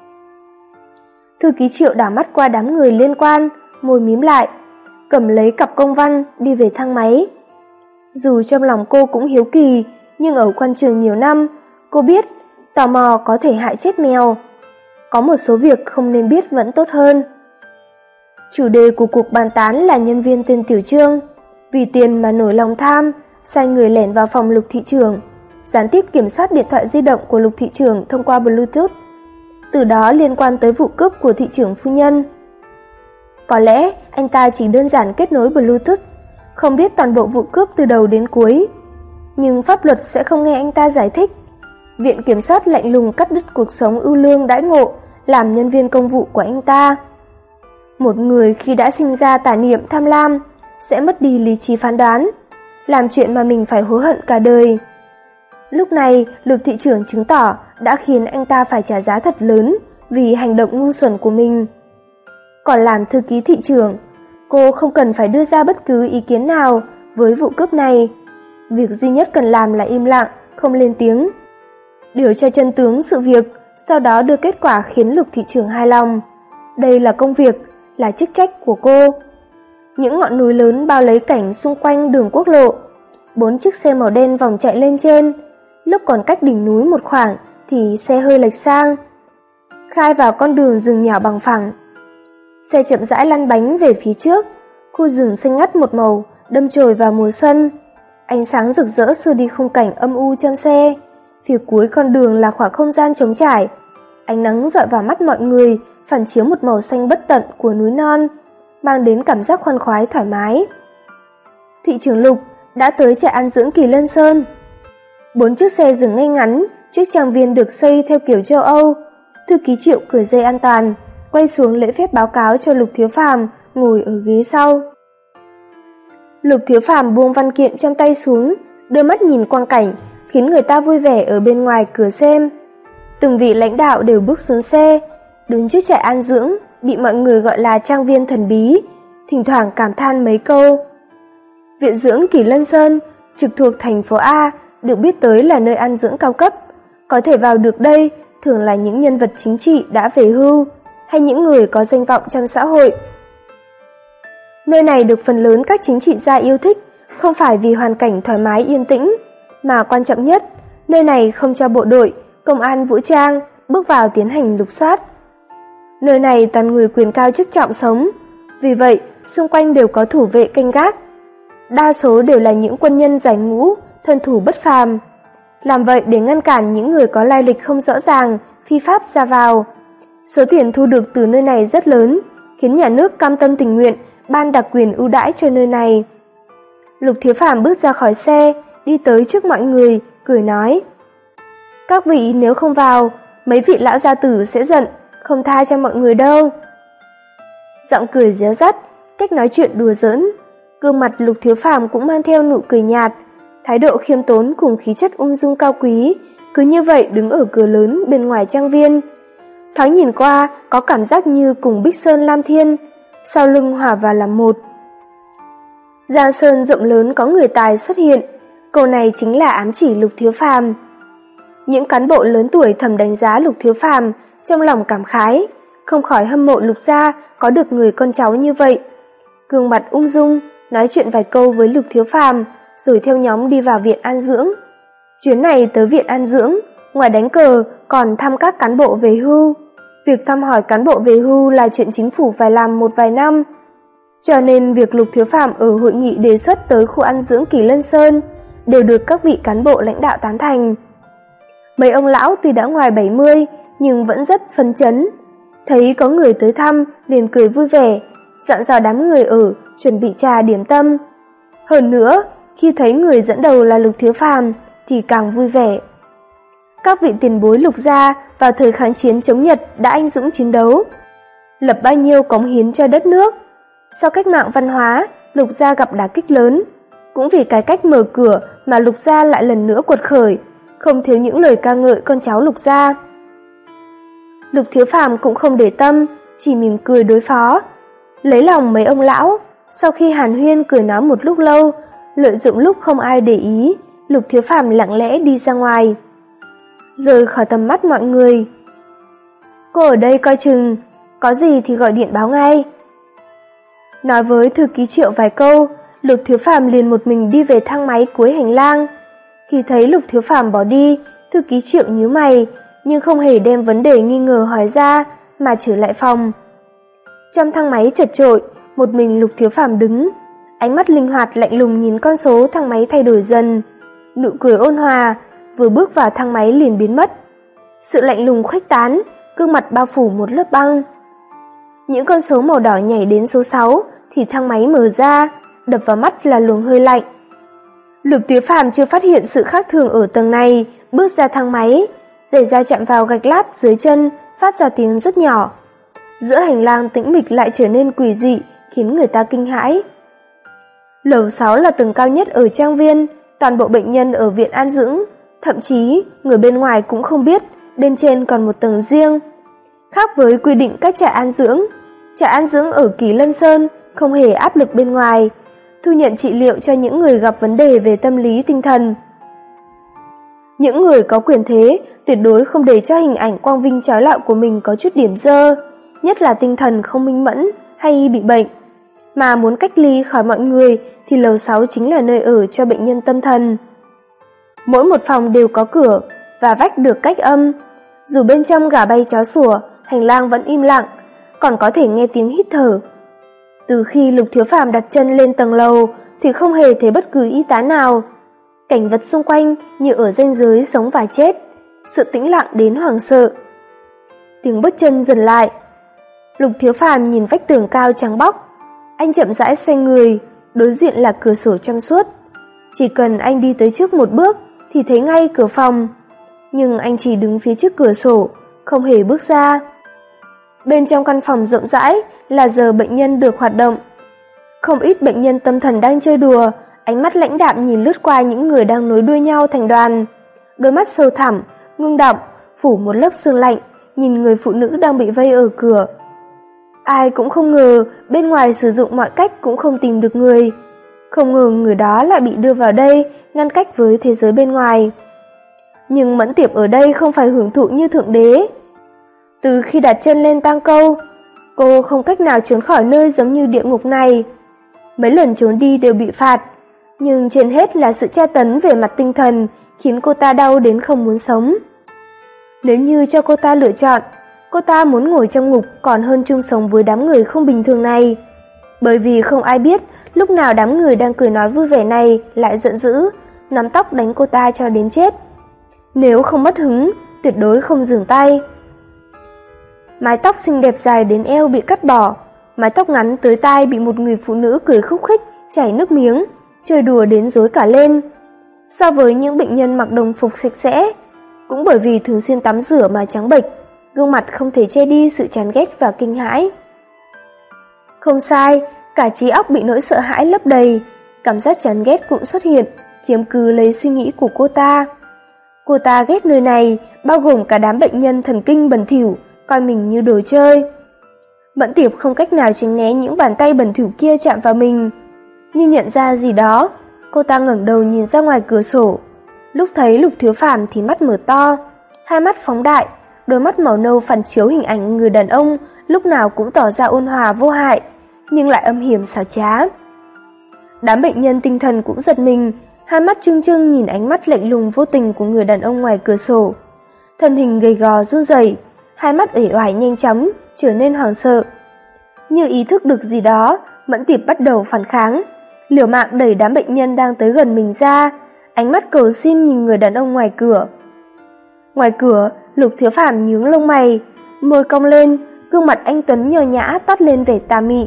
Thư ký Triệu đảo mắt qua đám người liên quan, môi mím lại, cầm lấy cặp công văn đi về thang máy. Dù trong lòng cô cũng hiếu kỳ, nhưng ở quan trường nhiều năm, cô biết tò mò có thể hại chết mèo. Có một số việc không nên biết vẫn tốt hơn. Chủ đề của cuộc bàn tán là nhân viên tên Tiểu Trương, vì tiền mà nổi lòng tham, sai người lẻn vào phòng Lục thị trưởng, gián tiếp kiểm soát điện thoại di động của Lục thị trưởng thông qua Bluetooth, từ đó liên quan tới vụ cướp của thị trưởng phu nhân. Có lẽ anh ta chỉ đơn giản kết nối Bluetooth, không biết toàn bộ vụ cướp từ đầu đến cuối, nhưng pháp luật sẽ không nghe anh ta giải thích. Viện kiểm sát lạnh lùng cắt đứt cuộc sống ưu lương đãi ngộ làm nhân viên công vụ của anh ta. Một người khi đã sinh ra tà niệm tham lam sẽ mất đi lý trí phán đoán, làm chuyện mà mình phải hối hận cả đời. Lúc này, Lục thị trưởng chứng tỏ đã khiến anh ta phải trả giá thật lớn vì hành động ngu xuẩn của mình. Còn làm thư ký thị trưởng, cô không cần phải đưa ra bất cứ ý kiến nào với vụ cướp này. Việc duy nhất cần làm là im lặng, không lên tiếng, điều tra chân tướng sự việc, sau đó đưa kết quả khiến Lục thị trưởng hài lòng, Đây là công việc, là chức trách của cô. Những ngọn núi lớn bao lấy cảnh xung quanh đường quốc lộ. Bốn chiếc xe màu đen vòng chạy lên trên. Lúc còn cách đỉnh núi một khoảng thì xe hơi lệch sang, khai vào con đường rừng nhỏ bằng phẳng. Xe chậm rãi lăn bánh về phía trước. Khu rừng xanh ngắt một màu, đâm chồi vào mùa xuân. Ánh sáng rực rỡ xua đi khung cảnh âm u trong xe. Phía cuối con đường là khoảng không gian trống trải. Ánh nắng rọi vào mắt mọi người, phản chiếu một màu xanh bất tận của núi non, mang đến cảm giác khoan khoái thoải mái. Thị trưởng Lục đã tới trại an dưỡng Kỳ Lân Sơn. Bốn chiếc xe dừng ngay ngắn trước trang viên được xây theo kiểu châu Âu. Thư ký Triệu cởi dây an toàn, quay xuống lễ phép báo cáo cho Lục Thiếu Phàm ngồi ở ghế sau. Lục Thiếu Phàm buông văn kiện trong tay xuống, đưa mắt nhìn quang cảnh, khiến người ta vui vẻ ở bên ngoài cửa xem. Từng vị lãnh đạo đều bước xuống xe, đứng trước trại an dưỡng, bị mọi người gọi là trang viên thần bí, thỉnh thoảng cảm than mấy câu. Viện dưỡng Kỳ Lân Sơn, trực thuộc thành phố A, được biết tới là nơi an dưỡng cao cấp. Có thể vào được đây thường là những nhân vật chính trị đã về hưu, hay những người có danh vọng trong xã hội. Nơi này được phần lớn các chính trị gia yêu thích, không phải vì hoàn cảnh thoải mái yên tĩnh, mà quan trọng nhất, nơi này không cho bộ đội, công an vũ trang bước vào tiến hành lục soát. Nơi này toàn người quyền cao chức trọng sống, vì vậy xung quanh đều có thủ vệ canh gác. Đa số đều là những quân nhân giải ngũ, thân thủ bất phàm. Làm vậy để ngăn cản những người có lai lịch không rõ ràng, phi pháp ra vào. Số tiền thu được từ nơi này rất lớn, khiến nhà nước cam tâm tình nguyện ban đặc quyền ưu đãi cho nơi này. Lục Thiếu Phàm bước ra khỏi xe, đi tới trước mọi người, cười nói: "Các vị nếu không vào, mấy vị lão gia tử sẽ giận, không tha cho mọi người đâu." Giọng cười réo rắt, cách nói chuyện đùa giỡn, gương mặt Lục Thiếu Phàm cũng mang theo nụ cười nhạt, thái độ khiêm tốn cùng khí chất ung dung cao quý, cứ như vậy đứng ở cửa lớn bên ngoài trang viên. Thoáng nhìn qua có cảm giác như cùng Bích Sơn Lam Thiên, sau lưng hòa vào làm một. Giang sơn rộng lớn có người tài xuất hiện, câu này chính là ám chỉ Lục Thiếu Phàm. Những cán bộ lớn tuổi thầm đánh giá Lục Thiếu Phàm, trong lòng cảm khái, không khỏi hâm mộ Lục gia có được người con cháu như vậy. Gương mặt ung dung, nói chuyện vài câu với Lục Thiếu Phàm, rồi theo nhóm đi vào viện an dưỡng. Chuyến này tới viện an dưỡng, ngoài đánh cờ còn thăm các cán bộ về hưu. Việc thăm hỏi cán bộ về hưu là chuyện chính phủ phải làm một vài năm. Cho nên việc Lục Thiếu Phàm ở hội nghị đề xuất tới khu an dưỡng Kỳ Lân Sơn đều được các vị cán bộ lãnh đạo tán thành. Mấy ông lão tuy đã ngoài bảy mươi nhưng vẫn rất phấn chấn. Thấy có người tới thăm liền cười vui vẻ, dặn dò đám người ở chuẩn bị trà điểm tâm. Hơn nữa, khi thấy người dẫn đầu là Lục Thiếu Phàm thì càng vui vẻ. Các vị tiền bối Lục gia vào thời kháng chiến chống Nhật đã anh dũng chiến đấu, lập bao nhiêu cống hiến cho đất nước. Sau cách mạng văn hóa, Lục gia gặp đả kích lớn, cũng vì cái cách mở cửa mà Lục gia lại lần nữa quật khởi, không thiếu những lời ca ngợi con cháu Lục gia. Lục Thiếu Phàm cũng không để tâm, chỉ mỉm cười đối phó, lấy lòng mấy ông lão. Sau khi hàn huyên cười nói một lúc lâu, lợi dụng lúc không ai để ý, Lục Thiếu Phàm lặng lẽ đi ra ngoài, rời khỏi tầm mắt mọi người. "Cô ở đây coi chừng, có gì thì gọi điện báo ngay." Nói với thư ký Triệu vài câu, Lục Thiếu Phàm liền một mình đi về thang máy cuối hành lang. Khi thấy Lục Thiếu Phàm bỏ đi, thư ký Triệu nhíu mày, nhưng không hề đem vấn đề nghi ngờ hỏi ra, mà trở lại phòng. Trong thang máy chật chội, một mình Lục Thiếu Phàm đứng, ánh mắt linh hoạt lạnh lùng nhìn con số thang máy thay đổi dần, nụ cười ôn hòa, vừa bước vào thang máy liền biến mất. Sự lạnh lùng khuếch tán, gương mặt bao phủ một lớp băng. Những con số màu đỏ nhảy đến số sáu thì thang máy mở ra, đập vào mắt là luồng hơi lạnh. Lục Thiếu Phàm chưa phát hiện sự khác thường ở tầng này, bước ra thang máy, giày da chạm vào gạch lát dưới chân, phát ra tiếng rất nhỏ. Giữa hành lang tĩnh mịch lại trở nên quỷ dị, khiến người ta kinh hãi. Lầu sáu là tầng cao nhất ở trang viên, toàn bộ bệnh nhân ở viện an dưỡng, thậm chí người bên ngoài cũng không biết bên trên còn một tầng riêng. Khác với quy định các trại an dưỡng, trại an dưỡng ở Kỳ Lân Sơn không hề áp lực bên ngoài, thu nhận trị liệu cho những người gặp vấn đề về tâm lý tinh thần. Những người có quyền thế tuyệt đối không để cho hình ảnh quang vinh chói lọi của mình có chút điểm dơ, nhất là tinh thần không minh mẫn hay bị bệnh. Mà muốn cách ly khỏi mọi người thì lầu sáu chính là nơi ở cho bệnh nhân tâm thần. Mỗi một phòng đều có cửa và vách được cách âm. Dù bên trong gà bay chó sủa, hành lang vẫn im lặng, còn có thể nghe tiếng hít thở. Từ khi Lục Thiếu Phàm đặt chân lên tầng lầu thì không hề thấy bất cứ y tá nào. Cảnh vật xung quanh như ở ranh giới sống và chết, sự tĩnh lặng đến hoảng sợ. Tiếng bước chân dần lại. Lục Thiếu Phàm nhìn vách tường cao trắng bóc. Anh chậm rãi xoay người, đối diện là cửa sổ trong suốt. Chỉ cần anh đi tới trước một bước thì thấy ngay cửa phòng. Nhưng anh chỉ đứng phía trước cửa sổ, không hề bước ra. Bên trong căn phòng rộng rãi là giờ bệnh nhân được hoạt động. Không ít bệnh nhân tâm thần đang chơi đùa, ánh mắt lãnh đạm nhìn lướt qua những người đang nối đuôi nhau thành đoàn. Đôi mắt sâu thẳm, ngưng đọng, phủ một lớp sương lạnh, nhìn người phụ nữ đang bị vây ở cửa. Ai cũng không ngờ bên ngoài sử dụng mọi cách cũng không tìm được người. Không ngờ người đó lại bị đưa vào đây, ngăn cách với thế giới bên ngoài. Nhưng Mẫn Tiệp ở đây không phải hưởng thụ như thượng đế. Từ khi đặt chân lên Tang Câu, cô không cách nào trốn khỏi nơi giống như địa ngục này. Mấy lần trốn đi đều bị phạt, nhưng trên hết là sự tra tấn về mặt tinh thần khiến cô ta đau đến không muốn sống. Nếu như cho cô ta lựa chọn, cô ta muốn ngồi trong ngục còn hơn chung sống với đám người không bình thường này. Bởi vì không ai biết lúc nào đám người đang cười nói vui vẻ này lại giận dữ, nắm tóc đánh cô ta cho đến chết. Nếu không mất hứng, tuyệt đối không dừng tay. Mái tóc xinh đẹp dài đến eo bị cắt bỏ, mái tóc ngắn tới tai bị một người phụ nữ cười khúc khích, chảy nước miếng, chơi đùa đến rối cả lên. So với những bệnh nhân mặc đồng phục sạch sẽ, cũng bởi vì thường xuyên tắm rửa mà trắng bệch, gương mặt không thể che đi sự chán ghét và kinh hãi. Không sai, cả trí óc bị nỗi sợ hãi lấp đầy, cảm giác chán ghét cũng xuất hiện, chiếm cứ lấy suy nghĩ của cô ta. Cô ta ghét nơi này, bao gồm cả đám bệnh nhân thần kinh bẩn thỉu, coi mình như đồ chơi. Mẫn Tiệp không cách nào tránh né những bàn tay bẩn thỉu kia chạm vào mình. Nhưng nhận ra gì đó, cô ta ngẩng đầu nhìn ra ngoài cửa sổ. Lúc thấy Lục Thiếu Phàm thì mắt mở to, hai mắt phóng đại, đôi mắt màu nâu phản chiếu hình ảnh người đàn ông lúc nào cũng tỏ ra ôn hòa vô hại, nhưng lại âm hiểm xảo trá. Đám bệnh nhân tinh thần cũng giật mình, hai mắt trưng trưng nhìn ánh mắt lạnh lùng vô tình của người đàn ông ngoài cửa sổ. Thân hình gầy gò run rẩy, hai mắt uể oải nhanh chóng trở nên hoảng sợ. Như ý thức được gì đó, Mẫn Tiệp bắt đầu phản kháng, liều mạng đẩy đám bệnh nhân đang tới gần mình ra, ánh mắt cầu xin nhìn người đàn ông ngoài cửa. Ngoài cửa, Lục Thiếu Phàm nhướng lông mày, môi cong lên, gương mặt anh tuấn nho nhã toát lên vẻ tà mị.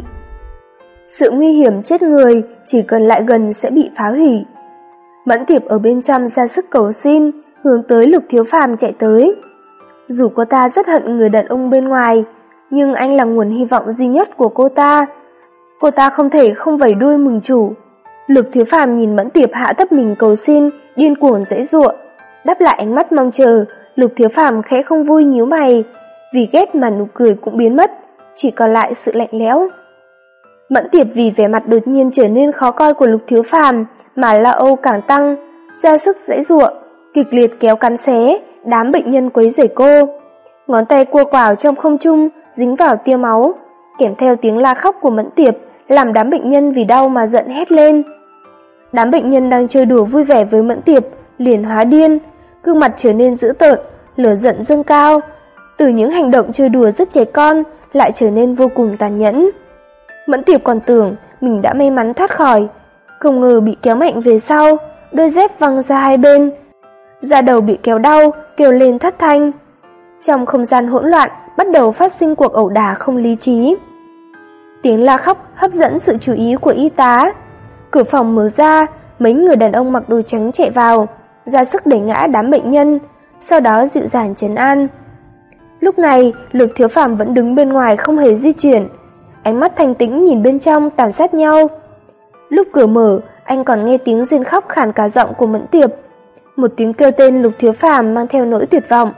Sự nguy hiểm chết người chỉ cần lại gần sẽ bị phá hủy. Mẫn Tiệp ở bên trong ra sức cầu xin, hướng tới Lục Thiếu Phàm chạy tới. Dù cô ta rất hận người đàn ông bên ngoài, nhưng anh là nguồn hy vọng duy nhất của cô ta. Cô ta không thể không vẫy đuôi mừng chủ. Lục Thiếu Phàm nhìn Mẫn Tiệp hạ thấp mình cầu xin, điên cuồng giãy giụa. Đáp lại ánh mắt mong chờ, Lục Thiếu Phàm khẽ không vui nhíu mày, vì ghét mà nụ cười cũng biến mất, chỉ còn lại sự lạnh lẽo. Mẫn Tiệp vì vẻ mặt đột nhiên trở nên khó coi của Lục Thiếu Phàm mà lo âu càng tăng, ra sức giãy giụa, kịch liệt kéo cắn xé, đám bệnh nhân quấy rầy cô. Ngón tay cua quào trong không trung dính vào tia máu, kèm theo tiếng la khóc của Mẫn Tiệp, làm đám bệnh nhân vì đau mà giận hét lên. Đám bệnh nhân đang chơi đùa vui vẻ với Mẫn Tiệp liền hóa điên, gương mặt trở nên dữ tợn, lửa giận dâng cao. Từ những hành động chơi đùa rất trẻ con lại trở nên vô cùng tàn nhẫn. Mẫn Tiệp còn tưởng mình đã may mắn thoát khỏi, không ngờ bị kéo mạnh về sau, đôi dép văng ra hai bên. Da đầu bị kéo đau, kêu lên thất thanh. Trong không gian hỗn loạn bắt đầu phát sinh cuộc ẩu đả không lý trí. Tiếng la khóc hấp dẫn sự chú ý của y tá. Cửa phòng mở ra, mấy người đàn ông mặc đồ trắng chạy vào, ra sức đẩy ngã đám bệnh nhân, sau đó dịu dàng trấn an. Lúc này, Lục Thiếu Phàm vẫn đứng bên ngoài không hề di chuyển, ánh mắt thanh tĩnh nhìn bên trong tàn sát nhau. Lúc cửa mở, anh còn nghe tiếng rên khóc khàn cả giọng của Mẫn Tiệp, một tiếng kêu tên Lục Thiếu Phàm mang theo nỗi tuyệt vọng.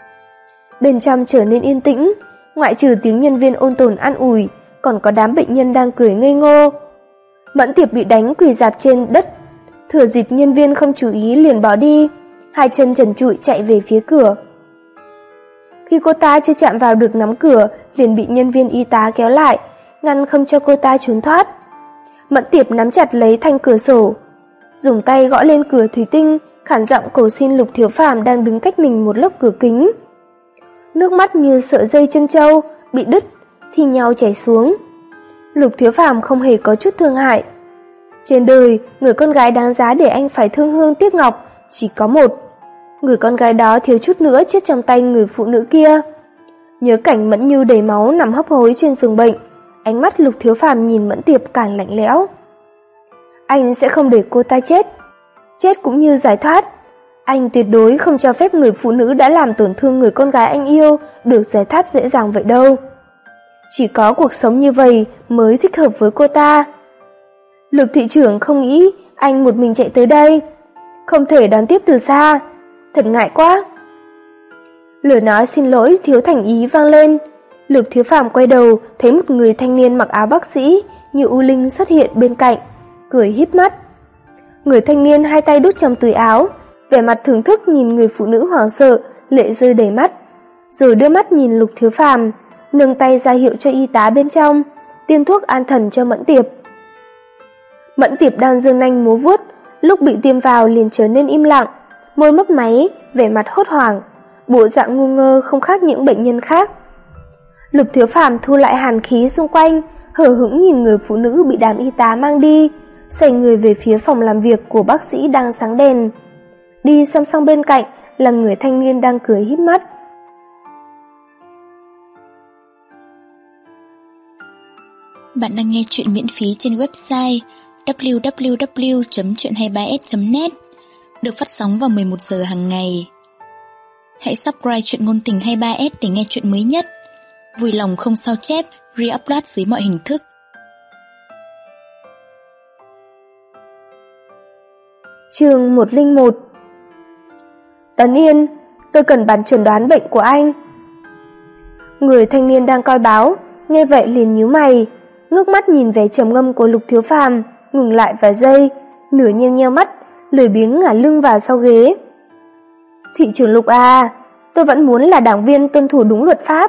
Bên trong trở nên yên tĩnh, ngoại trừ tiếng nhân viên ôn tồn an ủi, còn có đám bệnh nhân đang cười ngây ngô. Mẫn Tiệp bị đánh quỳ rạp trên đất, thừa dịp nhân viên không chú ý liền bỏ đi, hai chân trần trụi chạy về phía cửa. Khi cô ta chưa chạm vào được nắm cửa liền bị nhân viên y tá kéo lại, ngăn không cho cô ta trốn thoát. Mẫn Tiệp nắm chặt lấy thanh cửa sổ, dùng tay gõ lên cửa thủy tinh, khản giọng cầu xin Lục Thiếu Phàm đang đứng cách mình một lớp cửa kính. Nước mắt như sợi dây chân trâu bị đứt thì nhau chảy xuống. Lục Thiếu Phàm không hề có chút thương hại. Trên đời, người con gái đáng giá để anh phải thương hương tiếc ngọc chỉ có một. Người con gái đó thiếu chút nữa chết trong tay người phụ nữ kia. Nhớ cảnh Mẫn Như đầy máu nằm hấp hối trên giường bệnh, ánh mắt Lục Thiếu Phàm nhìn Mẫn Tiệp càng lạnh lẽo. Anh sẽ không để cô ta chết, chết cũng như giải thoát. Anh tuyệt đối không cho phép người phụ nữ đã làm tổn thương người con gái anh yêu được giải thoát dễ dàng vậy đâu. Chỉ có cuộc sống như vậy mới thích hợp với cô ta. Lục thị trưởng không nghĩ anh một mình chạy tới đây, không thể đón tiếp từ xa, thật ngại quá. Lời nói xin lỗi thiếu thành ý vang lên. Lục Thiếu Phàm quay đầu thấy một người thanh niên mặc áo bác sĩ như U Linh xuất hiện bên cạnh, cười híp mắt. Người thanh niên hai tay đút trong túi áo, vẻ mặt thưởng thức nhìn người phụ nữ hoảng sợ, lệ rơi đầy mắt, rồi đưa mắt nhìn Lục Thiếu Phàm, nâng tay ra hiệu cho y tá bên trong tiêm thuốc an thần cho Mẫn Tiệp. Mẫn Tiệp đang giương nanh múa vuốt, lúc bị tiêm vào liền trở nên im lặng, môi mấp máy, vẻ mặt hốt hoảng, bộ dạng ngu ngơ không khác những bệnh nhân khác. Lục Thiếu Phàm thu lại hàn khí xung quanh, hờ hững nhìn người phụ nữ bị đám y tá mang đi, xoay người về phía phòng làm việc của bác sĩ đang sáng đèn. Đi song song bên cạnh là người thanh niên đang cười híp mắt. Bạn đang nghe chuyện miễn phí trên website w w w chấm chuyện hai ba s chấm net, được phát sóng vào mười một giờ hàng ngày. Hãy subscribe chuyện ngôn tình hai ba s để nghe chuyện mới nhất. Vui lòng không sao chép, re-upload dưới mọi hình thức. Chương một không một. Tấn Yên, tôi cần bản chẩn đoán bệnh của anh. Người thanh niên đang coi báo, nghe vậy liền nhíu mày, ngước mắt nhìn vẻ trầm ngâm của Lục Thiếu Phàm, ngừng lại vài giây, nửa nheo nheo mắt, lười biếng ngả lưng vào sau ghế. Thị trưởng Lục à, tôi vẫn muốn là đảng viên tuân thủ đúng luật pháp.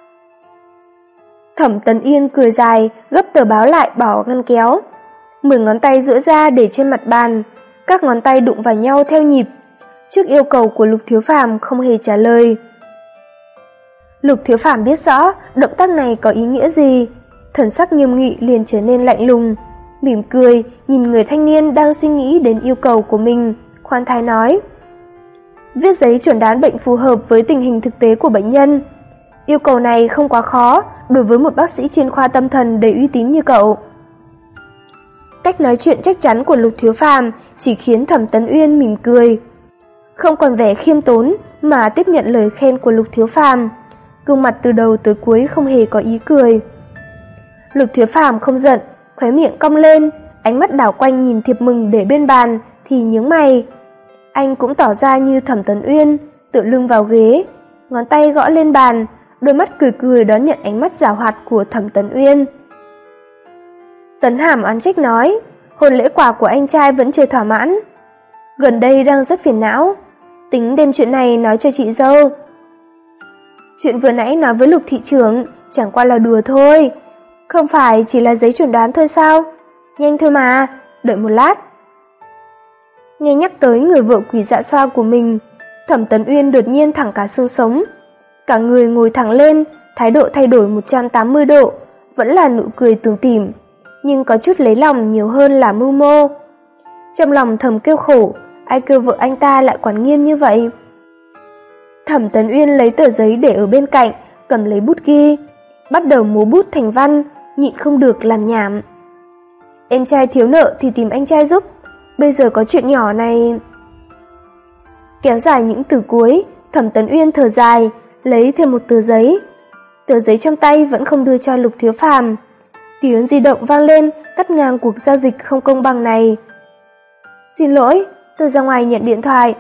Thẩm Tấn Yên cười dài, gấp tờ báo lại bỏ ngăn kéo. Mười ngón tay duỗi ra để trên mặt bàn, các ngón tay đụng vào nhau theo nhịp. Trước yêu cầu của Lục Thiếu Phàm không hề trả lời. Lục Thiếu Phàm biết rõ động tác này có ý nghĩa gì, thần sắc nghiêm nghị liền trở nên lạnh lùng, mỉm cười nhìn người thanh niên đang suy nghĩ đến yêu cầu của mình, khoan thai nói: viết giấy chuẩn đoán bệnh phù hợp với tình hình thực tế của bệnh nhân. Yêu cầu này không quá khó đối với một bác sĩ chuyên khoa tâm thần đầy uy tín như cậu. Cách nói chuyện chắc chắn của Lục Thiếu Phàm chỉ khiến Thẩm Tấn Uyên mỉm cười, không còn vẻ khiêm tốn mà tiếp nhận lời khen của Lục Thiếu Phàm, gương mặt từ đầu tới cuối không hề có ý cười. Lục Thiếu Phàm không giận, khóe miệng cong lên, ánh mắt đảo quanh nhìn thiệp mừng để bên bàn thì nhướng mày. Anh cũng tỏ ra như Thẩm Tấn Uyên, tựa lưng vào ghế, ngón tay gõ lên bàn, đôi mắt cười cười đón nhận ánh mắt giảo hoạt của Thẩm Tấn Uyên. Tấn Hàm oán trách nói, hôn lễ quà của anh trai vẫn chưa thỏa mãn, gần đây đang rất phiền não, tính đem chuyện này nói cho chị dâu. Chuyện vừa nãy nói với Lục thị trưởng chẳng qua là đùa thôi, không phải chỉ là giấy chuẩn đoán thôi sao? Nhanh thôi mà, đợi một lát. Nghe nhắc tới người vợ quỷ dạ xoa của mình, Thẩm Tấn Uyên đột nhiên thẳng cả xương sống, cả người ngồi thẳng lên, thái độ thay đổi một trăm tám mươi độ, vẫn là nụ cười tủm tỉm, nhưng có chút lấy lòng nhiều hơn là mưu mô. Trong lòng thầm kêu khổ, ai kêu vợ anh ta lại quản nghiêm như vậy. Thẩm Tấn Uyên lấy tờ giấy để ở bên cạnh, cầm lấy bút ghi, bắt đầu múa bút thành văn, nhịn không được làm nhảm. Em trai thiếu nợ thì tìm anh trai giúp, bây giờ có chuyện nhỏ này. Kéo dài những từ cuối, Thẩm Tấn Uyên thở dài, lấy thêm một tờ giấy. Tờ giấy trong tay vẫn không đưa cho Lục Thiếu Phàm. Tiếng di động vang lên, cắt ngang cuộc giao dịch không công bằng này. Xin lỗi, tôi ra ngoài nhận điện thoại.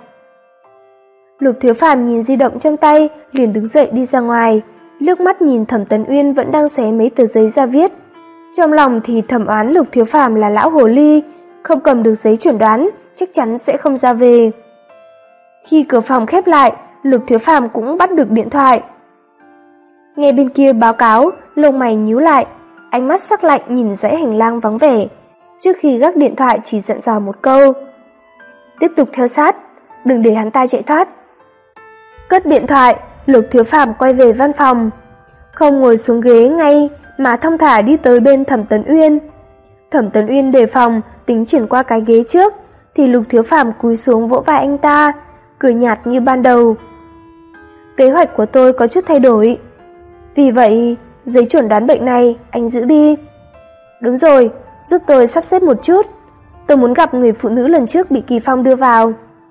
Lục Thiếu Phàm nhìn di động trong tay, liền đứng dậy đi ra ngoài, liếc mắt nhìn Thẩm Tấn Uyên vẫn đang xé mấy tờ giấy ra viết. Trong lòng thì thầm oán Lục Thiếu Phàm là lão hồ ly, không cầm được giấy chuẩn đoán, chắc chắn sẽ không ra về. Khi cửa phòng khép lại, Lục Thiếu Phàm cũng bắt được điện thoại. Nghe bên kia báo cáo, lông mày nhíu lại, ánh mắt sắc lạnh nhìn dãy hành lang vắng vẻ, trước khi gác điện thoại chỉ dặn dò một câu: tiếp tục theo sát, đừng để hắn ta chạy thoát. Cất điện thoại, Lục Thiếu Phàm quay về văn phòng, không ngồi xuống ghế ngay mà thong thả đi tới bên Thẩm Tấn Uyên. Thẩm Tấn Uyên đề phòng tính chuyển qua cái ghế trước, thì Lục Thiếu Phàm cúi xuống vỗ vai anh ta, cười nhạt như ban đầu. Kế hoạch của tôi có chút thay đổi, vì vậy giấy chuẩn đoán bệnh này anh giữ đi. Đúng rồi, giúp tôi sắp xếp một chút, tôi muốn gặp người phụ nữ lần trước bị Kỳ Phong đưa vào.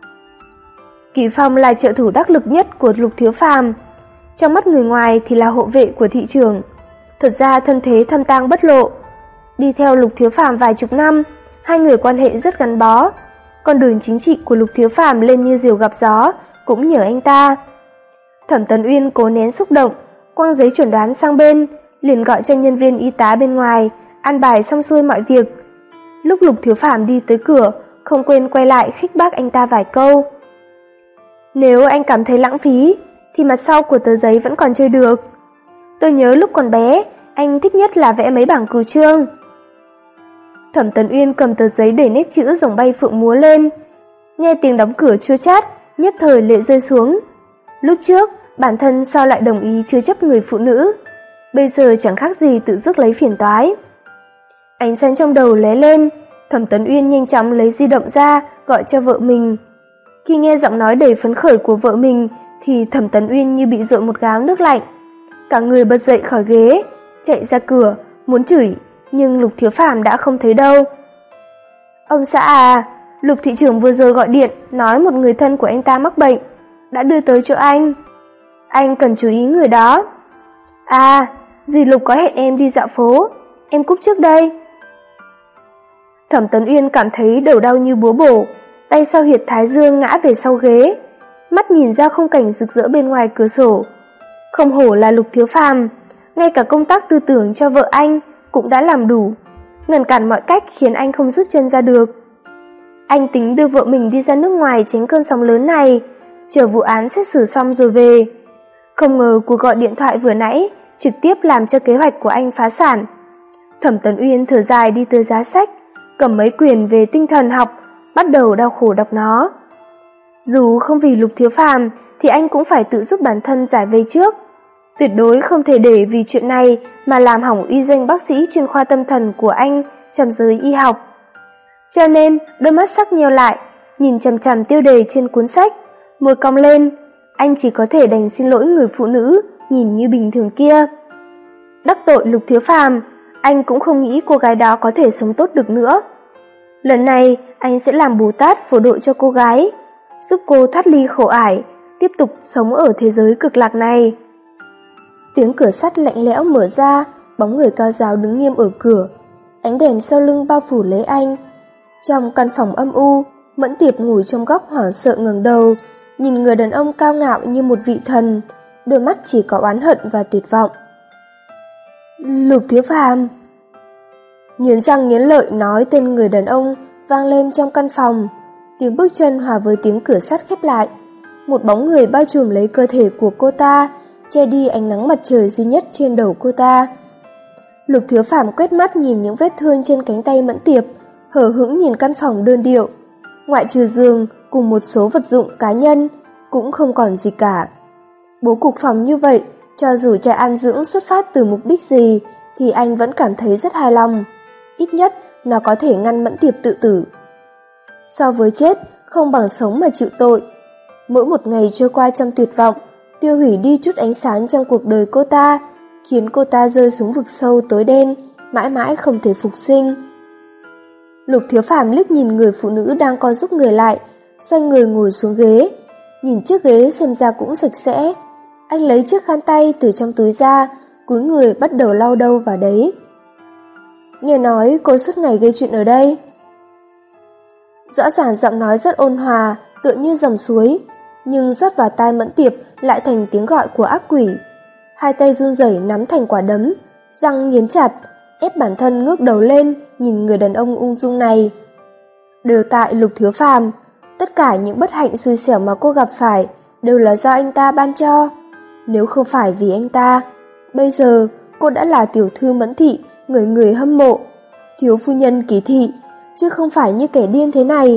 Kỳ Phong là trợ thủ đắc lực nhất của Lục Thiếu Phàm, trong mắt người ngoài thì là hộ vệ của thị trường, thật ra thân thế thâm tang bất lộ. Đi theo Lục Thiếu Phàm vài chục năm, hai người quan hệ rất gắn bó. Con đường chính trị của Lục Thiếu Phàm lên như diều gặp gió cũng nhờ anh ta. Thẩm Tấn Uyên cố nén xúc động, quăng giấy chuẩn đoán sang bên, liền gọi cho nhân viên y tá bên ngoài an bài xong xuôi mọi việc. Lúc Lục Thiếu Phàm đi tới cửa, không quên quay lại khích bác anh ta vài câu. Nếu anh cảm thấy lãng phí, thì mặt sau của tờ giấy vẫn còn chơi được. Tôi nhớ lúc còn bé, anh thích nhất là vẽ mấy bảng cửu chương. Thẩm Tấn Uyên cầm tờ giấy để nét chữ rồng bay phượng múa lên. Nghe tiếng đóng cửa chua chát, nhất thời lệ rơi xuống. Lúc trước, bản thân sao lại đồng ý chứa chấp người phụ nữ, bây giờ chẳng khác gì tự dứt lấy phiền toái. Ánh sáng trong đầu lóe lên, Thẩm Tấn Uyên nhanh chóng lấy di động ra gọi cho vợ mình. Khi nghe giọng nói đầy phấn khởi của vợ mình thì Thẩm Tấn Uyên như bị dội một gáo nước lạnh, cả người bật dậy khỏi ghế, chạy ra cửa muốn chửi, nhưng Lục Thiếu Phàm đã không thấy đâu. Ông xã à, Lục thị trưởng vừa rồi gọi điện nói một người thân của anh ta mắc bệnh, đã đưa tới chỗ anh. Anh cần chú ý người đó. À, dì Lục có hẹn em đi dạo phố, em cúp trước đây. Thẩm Tấn Uyên cảm thấy đầu đau như búa bổ, tay sau huyệt thái dương ngã về sau ghế, mắt nhìn ra khung cảnh rực rỡ bên ngoài cửa sổ. Không hổ là Lục Thiếu Phàm, ngay cả công tác tư tưởng cho vợ anh cũng đã làm đủ, ngăn cản mọi cách khiến anh không rút chân ra được. Anh tính đưa vợ mình đi ra nước ngoài tránh cơn sóng lớn này, chờ vụ án xét xử xong rồi về. Không ngờ cuộc gọi điện thoại vừa nãy trực tiếp làm cho kế hoạch của anh phá sản. Thẩm Tấn Uyên thở dài đi tới giá sách, cầm mấy quyển về tinh thần học, bắt đầu đau khổ đọc nó. Dù không vì Lục Thiếu Phàm thì anh cũng phải tự giúp bản thân giải vây trước. Tuyệt đối không thể để vì chuyện này mà làm hỏng uy danh bác sĩ chuyên khoa tâm thần của anh trong giới y học. Cho nên, đôi mắt sắc nheo lại, nhìn chằm chằm tiêu đề trên cuốn sách, môi cong lên, anh chỉ có thể đành xin lỗi người phụ nữ nhìn như bình thường kia. Đắc tội Lục Thiếu Phàm, anh cũng không nghĩ cô gái đó có thể sống tốt được nữa. Lần này, anh sẽ làm Bồ Tát phổ độ cho cô gái, giúp cô thoát ly khổ ải, tiếp tục sống ở thế giới cực lạc này. Tiếng cửa sắt lạnh lẽo mở ra, bóng người cao ráo đứng nghiêm ở cửa, ánh đèn sau lưng bao phủ lấy anh. Trong căn phòng âm u, Mẫn Tiệp ngồi trong góc hoảng sợ ngẩng đầu, nhìn người đàn ông cao ngạo như một vị thần, đôi mắt chỉ có oán hận và tuyệt vọng. Lục Thiếu Phàm. Nghiến răng nghiến lợi nói tên người đàn ông vang lên trong căn phòng, tiếng bước chân hòa với tiếng cửa sắt khép lại. Một bóng người bao trùm lấy cơ thể của cô ta, che đi ánh nắng mặt trời duy nhất trên đầu cô ta. Lục Thiếu Phàm quét mắt nhìn những vết thương trên cánh tay Mẫn Tiệp, hờ hững nhìn căn phòng đơn điệu, ngoại trừ giường cùng một số vật dụng cá nhân, cũng không còn gì cả. Bố cục phòng như vậy, cho dù trại an dưỡng xuất phát từ mục đích gì, thì anh vẫn cảm thấy rất hài lòng. Ít nhất, nó có thể ngăn Mẫn Tiệp tự tử. So với chết, không bằng sống mà chịu tội. Mỗi một ngày trôi qua trong tuyệt vọng, tiêu hủy đi chút ánh sáng trong cuộc đời cô ta, khiến cô ta rơi xuống vực sâu tối đen, mãi mãi không thể phục sinh. Lục Thiếu Phàm liếc nhìn người phụ nữ đang co rúm người lại, xoay người ngồi xuống ghế. Nhìn chiếc ghế xem ra cũng sạch sẽ. Anh lấy chiếc khăn tay từ trong túi ra, cúi người bắt đầu lau đâu vào đấy. Nghe nói cô suốt ngày gây chuyện ở đây. Rõ ràng giọng nói rất ôn hòa, tựa như dòng suối, nhưng rót vào tai Mẫn Tiệp lại thành tiếng gọi của ác quỷ. Hai tay run rẩy nắm thành quả đấm, răng nghiến chặt, ép bản thân ngước đầu lên nhìn người đàn ông ung dung này. Đều tại Lục Thiếu Phàm, tất cả những bất hạnh xui xẻo mà cô gặp phải đều là do anh ta ban cho. Nếu không phải vì anh ta, Bây giờ cô đã là tiểu thư Mẫn thị, người người hâm mộ, thiếu phu nhân Kỳ thị, chứ không phải như kẻ điên thế này.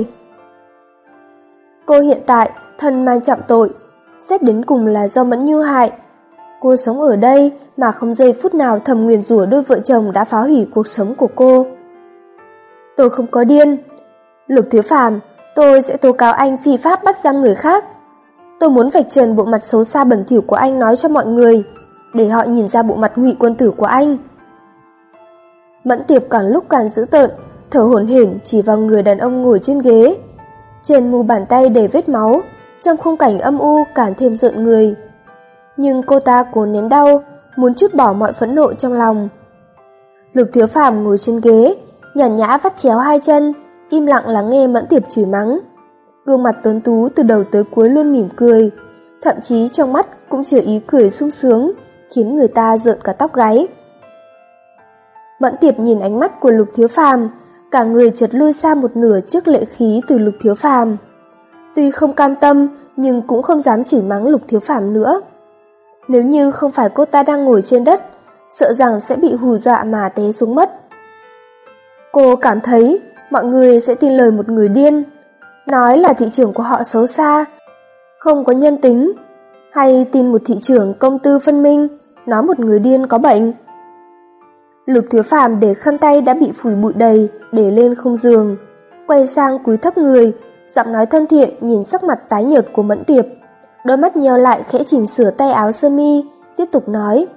Cô hiện tại thân mang trọng tội, xét đến cùng là do Mẫn Nhu hại. Cô sống ở đây mà không giây phút nào thầm nguyền rủa đôi vợ chồng đã phá hủy cuộc sống của cô. Tôi không có điên. Lục Thiếu Phàm, tôi sẽ tố cáo anh phi pháp bắt giam người khác. Tôi muốn vạch trần bộ mặt xấu xa bẩn thỉu của anh nói cho mọi người, để họ nhìn ra bộ mặt ngụy quân tử của anh. Mẫn Tiệp càng lúc càng dữ tợn, thở hổn hển chỉ vào người đàn ông ngồi trên ghế. Trên mu bàn tay đầy vết máu, trong khung cảnh âm u càng thêm rợn người. Nhưng cô ta cố nén đau, muốn trút bỏ mọi phẫn nộ trong lòng. Lục Thiếu Phàm ngồi trên ghế, nhàn nhã vắt chéo hai chân, im lặng lắng nghe Mẫn Tiệp chửi mắng. Gương mặt tuấn tú từ đầu tới cuối luôn mỉm cười, thậm chí trong mắt cũng chứa ý cười sung sướng, khiến người ta rợn cả tóc gáy. Mẫn Tiệp nhìn ánh mắt của Lục Thiếu Phàm, cả người chợt lui xa một nửa trước lệ khí từ Lục Thiếu Phàm. Tuy không cam tâm, nhưng cũng không dám chửi mắng Lục Thiếu Phàm nữa. Nếu như không phải cô ta đang ngồi trên đất, sợ rằng sẽ bị hù dọa mà té xuống mất. Cô cảm thấy mọi người sẽ tin lời một người điên, nói là thị trưởng của họ xấu xa, không có nhân tính, hay tin một thị trưởng công tư phân minh, nói một người điên có bệnh. Lục Thiếu Phàm để khăn tay đã bị phủi bụi đầy để lên không giường, quay sang cúi thấp người, giọng nói thân thiện nhìn sắc mặt tái nhợt của Mẫn Tiệp, đôi mắt nheo lại khẽ chỉnh sửa tay áo sơ mi, tiếp tục nói: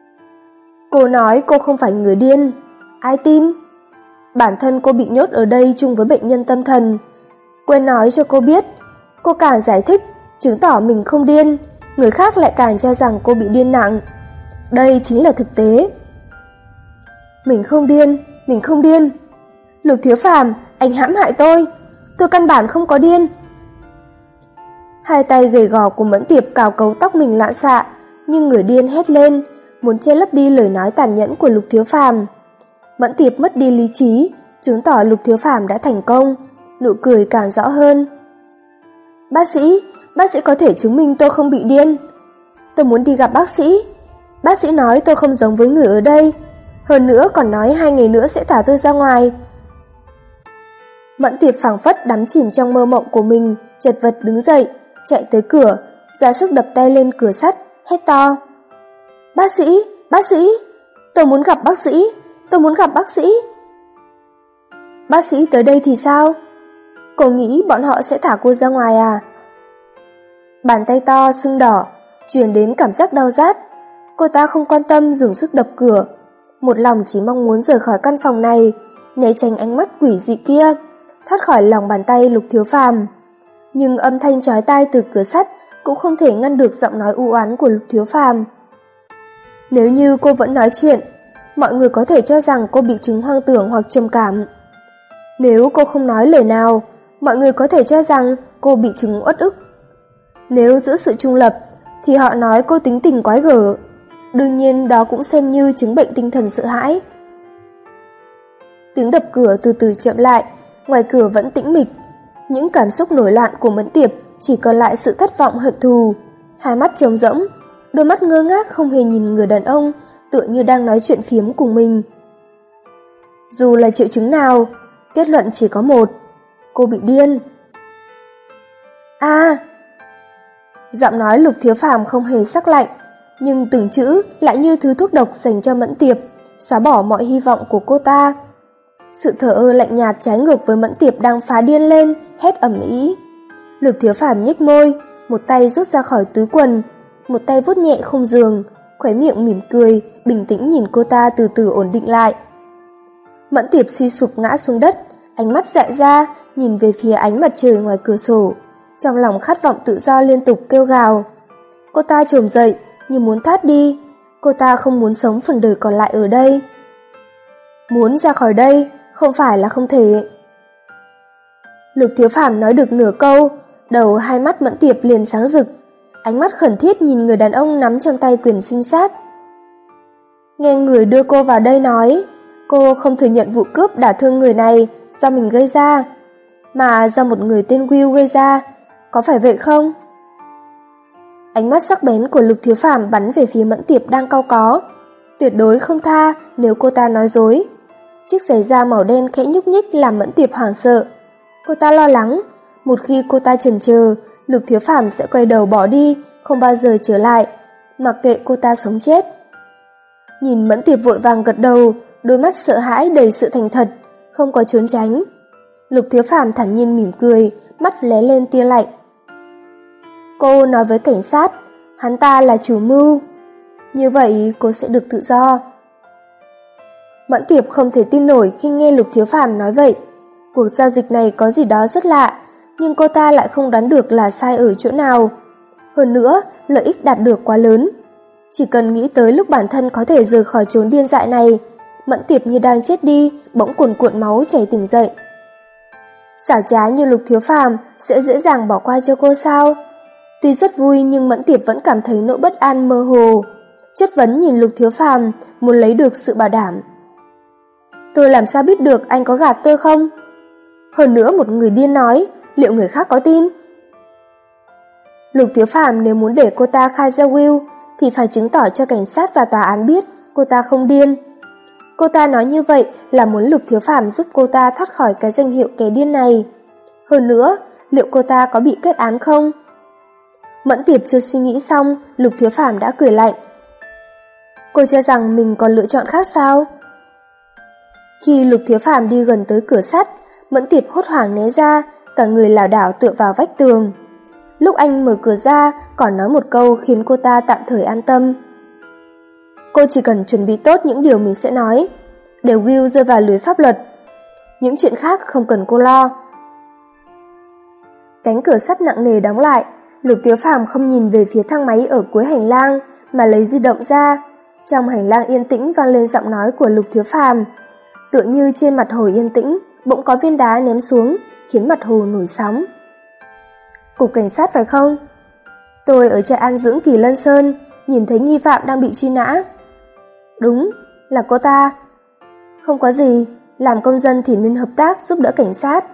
Cô nói cô không phải người điên, ai tin? Bản thân cô bị nhốt ở đây chung với bệnh nhân tâm thần. Quên nói cho cô biết, cô càng giải thích, chứng tỏ mình không điên, người khác lại càng cho rằng cô bị điên nặng. Đây chính là thực tế. Mình không điên, mình không điên. Lục Thiếu Phàm, anh hãm hại tôi, tôi căn bản không có điên. Hai tay gầy gò của Mẫn Tiệp cào cấu tóc mình loạn xạ, nhưng người điên hét lên, muốn che lấp đi lời nói tàn nhẫn của Lục Thiếu Phàm. Mẫn Tiệp mất đi lý trí, chứng tỏ Lục Thiếu Phàm đã thành công, nụ cười càng rõ hơn. Bác sĩ, bác sĩ có thể chứng minh tôi không bị điên. Tôi muốn đi gặp bác sĩ. Bác sĩ nói tôi không giống với người ở đây, hơn nữa còn nói hai ngày nữa sẽ thả tôi ra ngoài. Mẫn Tiệp phảng phất đắm chìm trong mơ mộng của mình, chật vật đứng dậy, chạy tới cửa, ra sức đập tay lên cửa sắt, hét to. Bác sĩ, bác sĩ, tôi muốn gặp bác sĩ, tôi muốn gặp bác sĩ. Bác sĩ tới đây thì sao? Cô nghĩ bọn họ sẽ thả cô ra ngoài à? Bàn tay to sưng đỏ, truyền đến cảm giác đau rát. Cô ta không quan tâm dùng sức đập cửa, một lòng chỉ mong muốn rời khỏi căn phòng này, né tránh ánh mắt quỷ dị kia, thoát khỏi lòng bàn tay Lục Thiếu Phàm. Nhưng âm thanh chói tai từ cửa sắt cũng không thể ngăn được giọng nói u oán của Lục Thiếu Phàm. Nếu như cô vẫn nói chuyện, mọi người có thể cho rằng cô bị chứng hoang tưởng hoặc trầm cảm. Nếu cô không nói lời nào, mọi người có thể cho rằng cô bị chứng uất ức. Nếu giữ sự trung lập, thì họ nói cô tính tình quái gở. Đương nhiên đó cũng xem như chứng bệnh tinh thần sợ hãi. Tiếng đập cửa từ từ chậm lại, ngoài cửa vẫn tĩnh mịch. Những cảm xúc nổi loạn của Mẫn Tiệp chỉ còn lại sự thất vọng hận thù, hai mắt trống rỗng, đôi mắt ngơ ngác không hề nhìn người đàn ông, tựa như đang nói chuyện phiếm cùng mình. Dù là triệu chứng nào, kết luận chỉ có một, cô bị điên. A, à, giọng nói Lục Thiếu Phàm không hề sắc lạnh, nhưng từng chữ lại như thứ thuốc độc dành cho Mẫn Tiệp, xóa bỏ mọi hy vọng của cô ta. Sự thờ ơ lạnh nhạt trái ngược với Mẫn Tiệp đang phá điên lên, hét ầm ĩ. Lục Thiếu Phàm nhếch môi, một tay rút ra khỏi túi quần, một tay vuốt nhẹ khung giường, khóe miệng mỉm cười, bình tĩnh nhìn cô ta từ từ ổn định lại. Mẫn Tiệp suy sụp ngã xuống đất, ánh mắt dại ra, nhìn về phía ánh mặt trời ngoài cửa sổ, trong lòng khát vọng tự do liên tục kêu gào. Cô ta chồm dậy, như muốn thoát đi, cô ta không muốn sống phần đời còn lại ở đây. Muốn ra khỏi đây, không phải là không thể. Lục Thiếu Phàm nói được nửa câu, đầu hai mắt Mẫn Tiệp liền sáng rực, ánh mắt khẩn thiết nhìn người đàn ông nắm trong tay quyển sinh sát. Nghe người đưa cô vào đây nói, cô không thừa nhận vụ cướp đả thương người này do mình gây ra, mà do một người tên Will gây ra, có phải vậy không? Ánh mắt sắc bén của Lục Thiếu Phàm bắn về phía Mẫn Tiệp đang cau có, Tuyệt đối không tha nếu cô ta nói dối. Chiếc giày da màu đen khẽ nhúc nhích làm Mẫn Tiệp hoảng sợ. Cô ta lo lắng, một khi cô ta chần chờ, Lục Thiếu Phàm sẽ quay đầu bỏ đi, không bao giờ trở lại, mặc kệ cô ta sống chết. Nhìn Mẫn Tiệp vội vàng gật đầu, đôi mắt sợ hãi đầy sự thành thật, không có trốn tránh. Lục Thiếu Phàm thản nhiên mỉm cười, mắt lóe lên tia lạnh. Cô nói với cảnh sát, hắn ta là chủ mưu. Như vậy cô sẽ được tự do. Mẫn Tiệp không thể tin nổi khi nghe Lục Thiếu Phàm nói vậy. Cuộc giao dịch này có gì đó rất lạ, nhưng cô ta lại không đoán được là sai ở chỗ nào. Hơn nữa, lợi ích đạt được quá lớn. Chỉ cần nghĩ tới lúc bản thân có thể rời khỏi chốn điên dại này, Mẫn Tiệp như đang chết đi, bỗng cuồn cuộn máu chảy tỉnh dậy. Xảo trá như Lục Thiếu Phàm sẽ dễ dàng bỏ qua cho cô sao? Tuy rất vui nhưng Mẫn Tiệp vẫn cảm thấy nỗi bất an mơ hồ. Chất vấn nhìn Lục Thiếu Phàm, muốn lấy được sự bảo đảm. Tôi làm sao biết được anh có gạt tôi không? Hơn nữa một người điên nói, liệu người khác có tin? Lục Thiếu Phàm nếu muốn để cô ta khai ra Will thì phải chứng tỏ cho cảnh sát và tòa án biết cô ta không điên. Cô ta nói như vậy là muốn Lục Thiếu Phàm giúp cô ta thoát khỏi cái danh hiệu kẻ điên này. Hơn nữa, liệu cô ta có bị kết án không? Mẫn Tiệp chưa suy nghĩ xong, Lục Thiếu Phàm đã cười lạnh. Cô cho rằng mình còn lựa chọn khác sao? Khi Lục Thiếu Phàm đi gần tới cửa sắt, Mẫn Tiệp hốt hoảng né ra, cả người lảo đảo tựa vào vách tường. Lúc anh mở cửa ra, còn nói một câu khiến cô ta tạm thời an tâm. Cô chỉ cần chuẩn bị tốt những điều mình sẽ nói, để Will rơi vào lưới pháp luật. Những chuyện khác không cần cô lo. Cánh cửa sắt nặng nề đóng lại, Lục Thiếu Phàm không nhìn về phía thang máy ở cuối hành lang, mà lấy di động ra. Trong hành lang yên tĩnh vang lên giọng nói của Lục Thiếu Phàm. Tựa như trên mặt hồ yên tĩnh, bỗng có viên đá ném xuống, khiến mặt hồ nổi sóng. Cục cảnh sát phải không? Tôi ở trại an dưỡng Kỳ Lân Sơn, nhìn thấy nghi phạm đang bị truy nã. Đúng, là cô ta. Không có gì, làm công dân thì nên hợp tác giúp đỡ cảnh sát.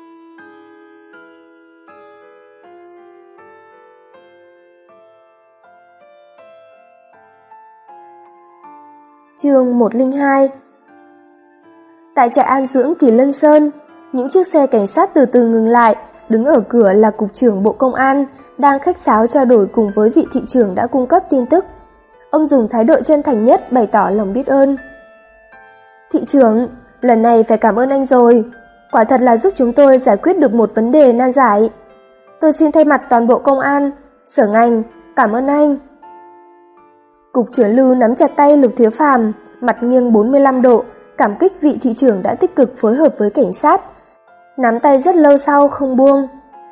Chương một không hai. Tại trại an dưỡng Kỳ Lân Sơn, những chiếc xe cảnh sát từ từ ngừng lại, đứng ở cửa là Cục trưởng Bộ Công an, đang khách sáo trao đổi cùng với vị thị trưởng đã cung cấp tin tức. Ông dùng thái độ chân thành nhất bày tỏ lòng biết ơn. Thị trưởng, lần này phải cảm ơn anh rồi, quả thật là giúp chúng tôi giải quyết được một vấn đề nan giải. Tôi xin thay mặt toàn bộ công an, sở ngành, cảm ơn anh. Cục trưởng Lưu nắm chặt tay Lục Thiếu Phàm, mặt nghiêng bốn mươi lăm độ, cảm kích vị thị trưởng đã tích cực phối hợp với cảnh sát. Nắm tay rất lâu sau không buông.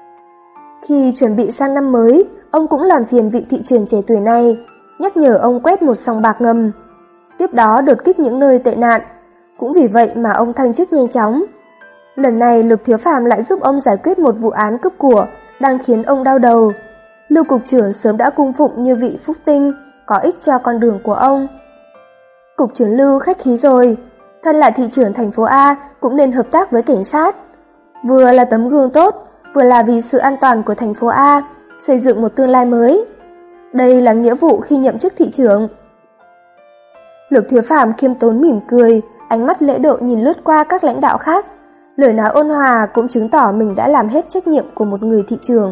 Khi chuẩn bị sang năm mới, ông cũng làm phiền vị thị trưởng trẻ tuổi này, nhắc nhở ông quét một sòng bạc ngầm. Tiếp đó đột kích những nơi tệ nạn, cũng vì vậy mà ông thăng chức nhanh chóng. Lần này Lục Thiếu Phàm lại giúp ông giải quyết một vụ án cướp của đang khiến ông đau đầu. Lưu cục trưởng sớm đã cung phụng như vị phúc tinh, có ích cho con đường của ông. Cục trưởng Lưu khách khí rồi, thân là thị trưởng thành phố A cũng nên hợp tác với cảnh sát. Vừa là tấm gương tốt, vừa là vì sự an toàn của thành phố A, xây dựng một tương lai mới. Đây là nghĩa vụ khi nhậm chức thị trưởng. Lục Thiếu Phàm khiêm tốn mỉm cười, ánh mắt lễ độ nhìn lướt qua các lãnh đạo khác. Lời nói ôn hòa cũng chứng tỏ mình đã làm hết trách nhiệm của một người thị trưởng.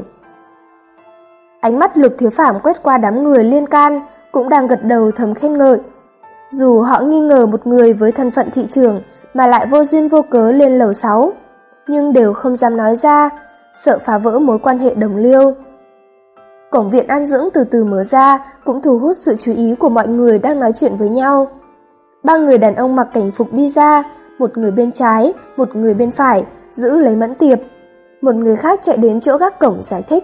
Ánh mắt Lục Thiếu Phàm quét qua đám người liên can, cũng đang gật đầu thầm khen ngợi. Dù họ nghi ngờ một người với thân phận thị trưởng mà lại vô duyên vô cớ lên lầu sáu, nhưng đều không dám nói ra, sợ phá vỡ mối quan hệ đồng liêu. Cổng viện an dưỡng từ từ mở ra, cũng thu hút sự chú ý của mọi người đang nói chuyện với nhau. Ba người đàn ông mặc cảnh phục đi ra, một người bên trái, một người bên phải, giữ lấy Mẫn Tiệp. Một người khác chạy đến chỗ gác cổng giải thích.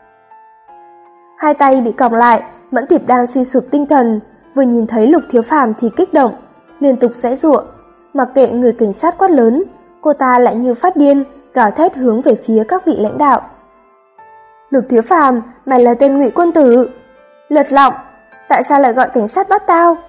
Hai tay bị còng lại, Mẫn Tiệp đang suy sụp tinh thần, vừa nhìn thấy Lục Thiếu Phàm thì kích động, liên tục giãy giụa. Mặc kệ người cảnh sát quát lớn, cô ta lại như phát điên, gào thét hướng về phía các vị lãnh đạo. Lục Thiếu Phàm, mày là tên ngụy quân tử. Lật lọng, tại sao lại gọi cảnh sát bắt tao?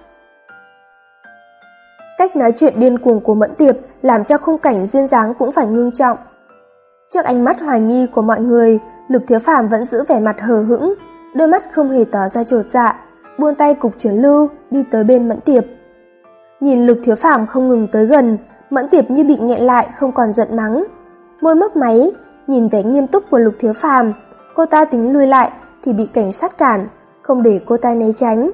Cách nói chuyện điên cuồng của Mẫn Tiệp làm cho khung cảnh duyên dáng cũng phải ngưng trọng. Trước ánh mắt hoài nghi của mọi người, Lục Thiếu Phàm vẫn giữ vẻ mặt hờ hững, đôi mắt không hề tỏ ra chột dạ, buông tay cục trưởng Lưu, đi tới bên Mẫn Tiệp. Nhìn Lục Thiếu Phàm không ngừng tới gần, Mẫn Tiệp như bị nghẹn lại không còn giận mắng. Môi mấp máy, nhìn vẻ nghiêm túc của Lục Thiếu Phàm, cô ta tính lui lại thì bị cảnh sát cản, không để cô ta né tránh.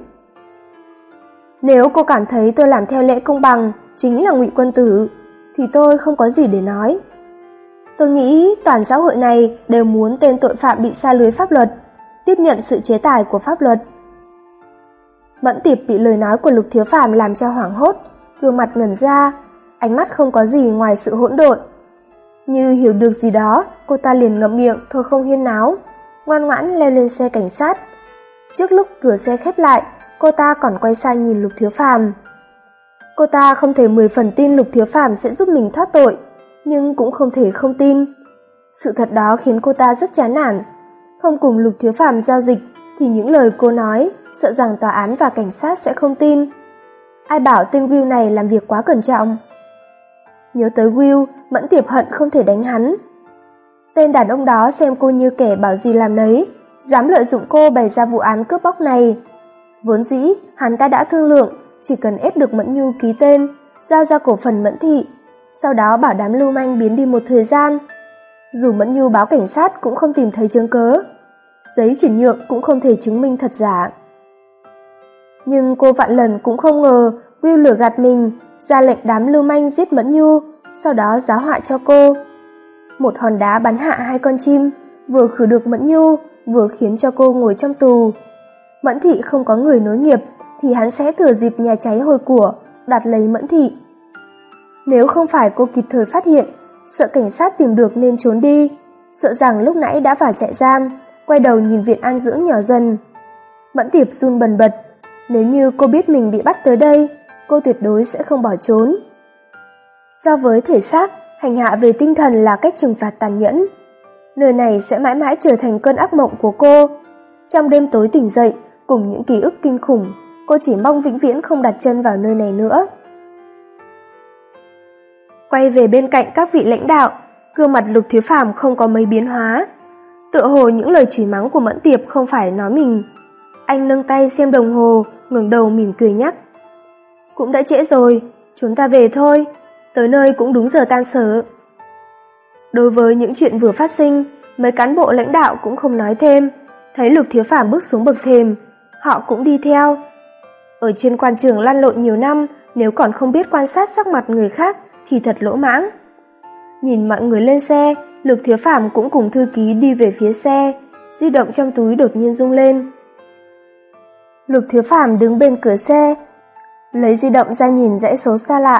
Nếu cô cảm thấy tôi làm theo lẽ công bằng chính là ngụy quân tử, thì tôi không có gì để nói. Tôi nghĩ toàn xã hội này đều muốn tên tội phạm bị sa lưới pháp luật, tiếp nhận sự chế tài của pháp luật. Mẫn Tiệp bị lời nói của Lục Thiếu Phàm làm cho hoảng hốt, gương mặt ngẩn ra, ánh mắt không có gì ngoài sự hỗn độn. Như hiểu được gì đó, cô ta liền ngậm miệng thôi không huyên náo, ngoan ngoãn leo lên xe cảnh sát. Trước lúc cửa xe khép lại, cô ta còn quay sang nhìn Lục Thiếu Phàm. Cô ta không thể mười phần tin Lục Thiếu Phàm sẽ giúp mình thoát tội, nhưng cũng không thể không tin. Sự thật đó khiến cô ta rất chán nản. Không cùng Lục Thiếu Phàm giao dịch thì những lời cô nói sợ rằng tòa án và cảnh sát sẽ không tin. Ai bảo tên Will này làm việc quá cẩn trọng. Nhớ tới Will, Mẫn Tiệp hận không thể đánh hắn. Tên đàn ông đó xem cô như kẻ bảo gì làm nấy, dám lợi dụng cô bày ra vụ án cướp bóc này. Vốn dĩ, hắn ta đã thương lượng, chỉ cần ép được Mẫn Nhu ký tên, giao ra cổ phần Mẫn Thị, sau đó bảo đám lưu manh biến đi một thời gian. Dù Mẫn Nhu báo cảnh sát cũng không tìm thấy chứng cớ, giấy chuyển nhượng cũng không thể chứng minh thật giả. Nhưng cô vạn lần cũng không ngờ Will lừa gạt mình, ra lệnh đám lưu manh giết Mẫn Nhu, sau đó giá họa cho cô. Một hòn đá bắn hạ hai con chim, vừa khử được Mẫn Nhu, vừa khiến cho cô ngồi trong tù. Mẫn Thị không có người nối nghiệp thì hắn sẽ thừa dịp nhà cháy hồi của, đoạt lấy Mẫn Thị. Nếu không phải cô kịp thời phát hiện, sợ cảnh sát tìm được nên trốn đi, sợ rằng lúc nãy đã vào trại giam, quay đầu nhìn viện an dưỡng nhỏ dần. Mẫn Tiệp run bần bật, nếu như cô biết mình bị bắt tới đây, cô tuyệt đối sẽ không bỏ trốn. So với thể xác, hành hạ về tinh thần là cách trừng phạt tàn nhẫn. Nơi này sẽ mãi mãi trở thành cơn ác mộng của cô. Trong đêm tối tỉnh dậy, cùng những ký ức kinh khủng, cô chỉ mong vĩnh viễn không đặt chân vào nơi này nữa. Quay về bên cạnh các vị lãnh đạo, gương mặt Lục Thiếu Phàm không có mấy biến hóa. Tựa hồ những lời chửi mắng của Mẫn Tiệp không phải nói mình. Anh nâng tay xem đồng hồ, ngẩng đầu mỉm cười nhắc. Cũng đã trễ rồi, chúng ta về thôi, tới nơi cũng đúng giờ tan sở. Đối với những chuyện vừa phát sinh, mấy cán bộ lãnh đạo cũng không nói thêm, thấy Lục Thiếu Phàm bước xuống bậc thềm, họ cũng đi theo. Ở trên quan trường lăn lộn nhiều năm, nếu còn không biết quan sát sắc mặt người khác thì thật lỗ mãng. Nhìn mọi người lên xe, Lục Thiếu Phàm cũng cùng thư ký đi về phía xe, di động trong túi đột nhiên rung lên. Lục Thiếu Phàm đứng bên cửa xe, lấy di động ra nhìn dãy số xa lạ.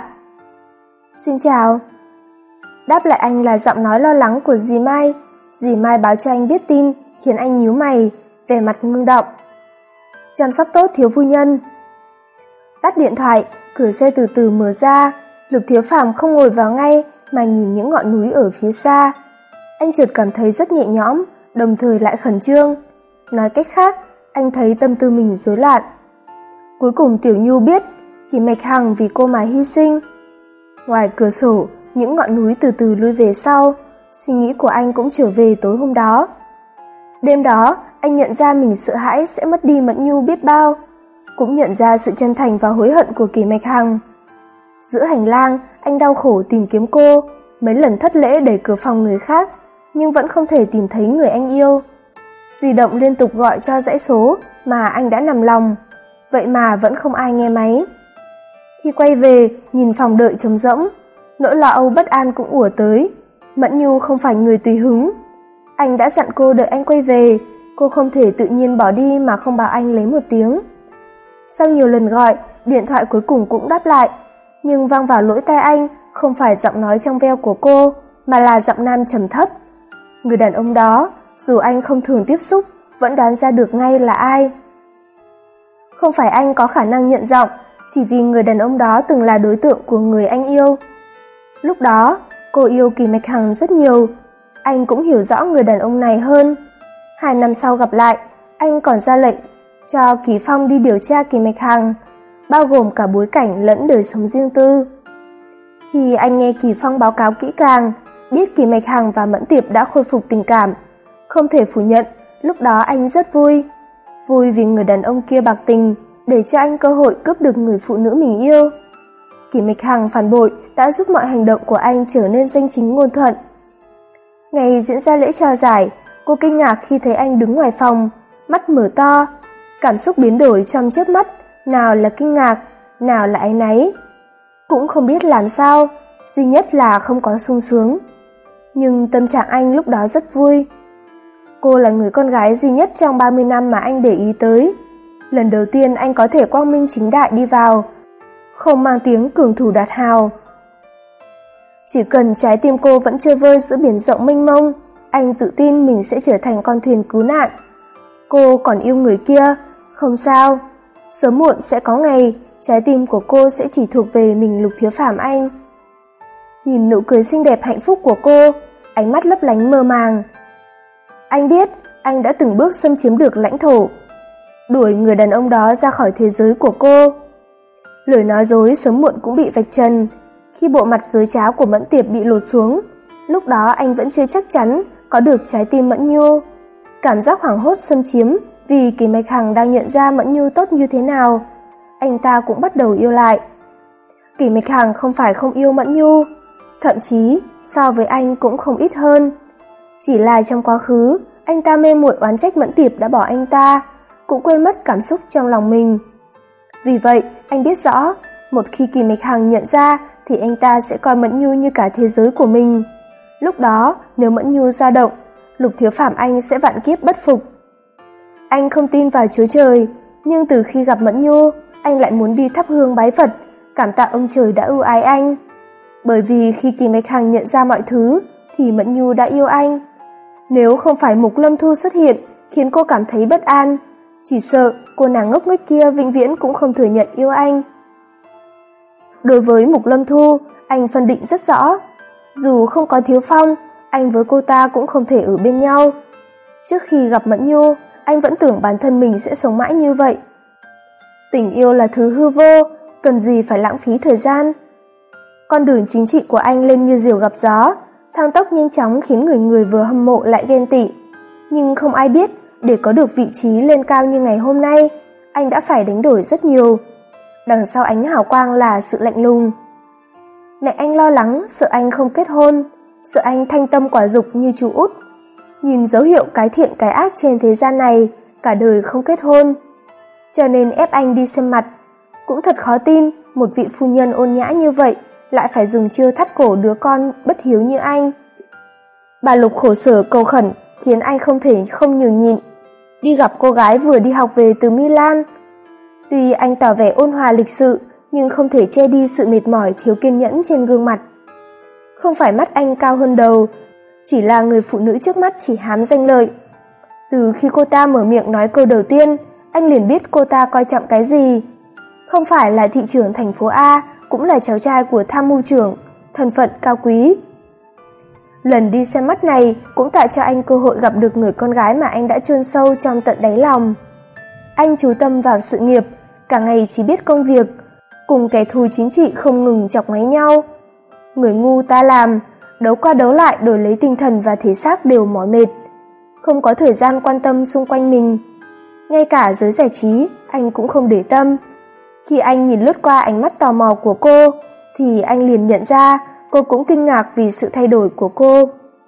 Xin chào. Đáp lại anh là giọng nói lo lắng của dì Mai. Dì Mai báo cho anh biết tin, khiến anh nhíu mày, vẻ mặt ngưng động. Chăm sóc tốt thiếu phu nhân. Tắt điện thoại, cửa xe từ từ mở ra. Lục Thiếu Phàm không ngồi vào ngay mà nhìn những ngọn núi ở phía xa. Anh chợt cảm thấy rất nhẹ nhõm, đồng thời lại khẩn trương. Nói cách khác, anh thấy tâm tư mình rối loạn. Cuối cùng Tiểu Nhu biết Kỳ Mạch Hằng vì cô mà hy sinh. Ngoài cửa sổ, những ngọn núi từ từ lui về sau. Suy nghĩ của anh cũng trở về tối hôm đó. Đêm đó, anh nhận ra mình sợ hãi sẽ mất đi Mẫn Nhu biết bao, cũng nhận ra sự chân thành và hối hận của Kỳ Mạch Hằng. Giữa hành lang, anh đau khổ tìm kiếm cô, mấy lần thất lễ đẩy cửa phòng người khác, nhưng vẫn không thể tìm thấy người anh yêu. Di động liên tục gọi cho dãy số mà anh đã nằm lòng, vậy mà vẫn không ai nghe máy. Khi quay về, nhìn phòng đợi trống rỗng, nỗi lo âu bất an cũng ùa tới. Mẫn Nhu không phải người tùy hứng. Anh đã dặn cô đợi anh quay về, cô không thể tự nhiên bỏ đi mà không bảo anh lấy một tiếng. Sau nhiều lần gọi, điện thoại cuối cùng cũng đáp lại, nhưng vang vào lỗ tai anh không phải giọng nói trong veo của cô, mà là giọng nam trầm thấp. Người đàn ông đó, dù anh không thường tiếp xúc, vẫn đoán ra được ngay là ai. Không phải anh có khả năng nhận giọng, chỉ vì người đàn ông đó từng là đối tượng của người anh yêu. Lúc đó, cô yêu Kỳ Mạch Hằng rất nhiều, anh cũng hiểu rõ người đàn ông này hơn. Hai năm sau gặp lại, anh còn ra lệnh cho Kỳ Phong đi điều tra Kỳ Mạch Hằng, bao gồm cả bối cảnh lẫn đời sống riêng tư. Khi anh nghe Kỳ Phong báo cáo kỹ càng, biết Kỳ Mạch Hằng và Mẫn Tiệp đã khôi phục tình cảm, không thể phủ nhận, lúc đó anh rất vui. vui vì người đàn ông kia bạc tình để cho anh cơ hội cướp được người phụ nữ mình yêu. Kỷ Mịch Hằng phản bội đã giúp mọi hành động của anh trở nên danh chính ngôn thuận. Ngày diễn ra lễ trao giải, cô kinh ngạc khi thấy anh đứng ngoài phòng, mắt mở to, cảm xúc biến đổi trong chớp mắt, nào là kinh ngạc, nào là áy náy. Cũng không biết làm sao, duy nhất là không có sung sướng. Nhưng tâm trạng anh lúc đó rất vui. Cô là người con gái duy nhất trong ba mươi năm mà anh để ý tới. Lần đầu tiên anh có thể quang minh chính đại đi vào, không mang tiếng cường thủ đoạt hào. Chỉ cần trái tim cô vẫn chơi vơi giữa biển rộng mênh mông, anh tự tin mình sẽ trở thành con thuyền cứu nạn. Cô còn yêu người kia, không sao. Sớm muộn sẽ có ngày, trái tim của cô sẽ chỉ thuộc về mình Lục Thiếu Phàm anh. Nhìn nụ cười xinh đẹp hạnh phúc của cô, ánh mắt lấp lánh mơ màng. Anh biết anh đã từng bước xâm chiếm được lãnh thổ, đuổi người đàn ông đó ra khỏi thế giới của cô. Lời nói dối sớm muộn cũng bị vạch trần. Khi bộ mặt dối trá của Mẫn Tiệp bị lột xuống, lúc đó anh vẫn chưa chắc chắn có được trái tim Mẫn Nhu. Cảm giác hoảng hốt xâm chiếm vì Kỷ Mạch Hằng đang nhận ra Mẫn Nhu tốt như thế nào, anh ta cũng bắt đầu yêu lại. Kỷ Mạch Hằng không phải không yêu Mẫn Nhu, thậm chí so với anh cũng không ít hơn. Chỉ là trong quá khứ, anh ta mê muội oán trách Mẫn Tiệp đã bỏ anh ta, cũng quên mất cảm xúc trong lòng mình. Vì vậy, anh biết rõ, một khi Kỷ Mạch Hằng nhận ra thì anh ta sẽ coi Mẫn Nhu như cả thế giới của mình. Lúc đó, nếu Mẫn Nhu dao động, Lục Thiếu Phàm anh sẽ vạn kiếp bất phục. Anh không tin vào Chúa Trời, nhưng từ khi gặp Mẫn Nhu, anh lại muốn đi thắp hương bái Phật, cảm tạ ông trời đã ưu ái anh. Bởi vì khi Kỷ Mạch Hằng nhận ra mọi thứ, thì Mẫn Nhu đã yêu anh. Nếu không phải Mục Lâm Thu xuất hiện, khiến cô cảm thấy bất an, chỉ sợ cô nàng ngốc nghếch kia vĩnh viễn cũng không thừa nhận yêu anh. Đối với Mục Lâm Thu, anh phân định rất rõ. Dù không có Thiếu Phong, anh với cô ta cũng không thể ở bên nhau. Trước khi gặp Mẫn Nhu, anh vẫn tưởng bản thân mình sẽ sống mãi như vậy. Tình yêu là thứ hư vô, cần gì phải lãng phí thời gian. Con đường chính trị của anh lên như diều gặp gió, thăng tốc nhanh chóng khiến người người vừa hâm mộ lại ghen tị. Nhưng không ai biết, để có được vị trí lên cao như ngày hôm nay, anh đã phải đánh đổi rất nhiều. Đằng sau ánh hào quang là sự lạnh lùng. Mẹ anh lo lắng, sợ anh không kết hôn, sợ anh thanh tâm quả dục như chú út. Nhìn dấu hiệu cái thiện cái ác trên thế gian này, cả đời không kết hôn. Cho nên ép anh đi xem mặt. Cũng thật khó tin, một vị phu nhân ôn nhã như vậy lại phải dùng chiêu thắt cổ đứa con bất hiếu như anh. Bà Lục khổ sở cầu khẩn, khiến anh không thể không nhường nhịn. Đi gặp cô gái vừa đi học về từ Milan. Tuy anh tỏ vẻ ôn hòa lịch sự, nhưng không thể che đi sự mệt mỏi thiếu kiên nhẫn trên gương mặt. Không phải mắt anh cao hơn đầu, chỉ là người phụ nữ trước mắt chỉ hám danh lợi. Từ khi cô ta mở miệng nói câu đầu tiên, anh liền biết cô ta coi trọng cái gì. Không phải là thị trưởng thành phố A, cũng là cháu trai của tham mưu trưởng, thân phận cao quý. Lần đi xem mắt này cũng tạo cho anh cơ hội gặp được người con gái mà anh đã chôn sâu trong tận đáy lòng. Anh chú tâm vào sự nghiệp, cả ngày chỉ biết công việc, cùng kẻ thù chính trị không ngừng chọc ngoáy nhau. Người ngu ta làm, đấu qua đấu lại đổi lấy tinh thần và thể xác đều mỏi mệt, không có thời gian quan tâm xung quanh mình. Ngay cả giới giải trí, anh cũng không để tâm. Khi anh nhìn lướt qua ánh mắt tò mò của cô, thì anh liền nhận ra cô cũng kinh ngạc vì sự thay đổi của cô.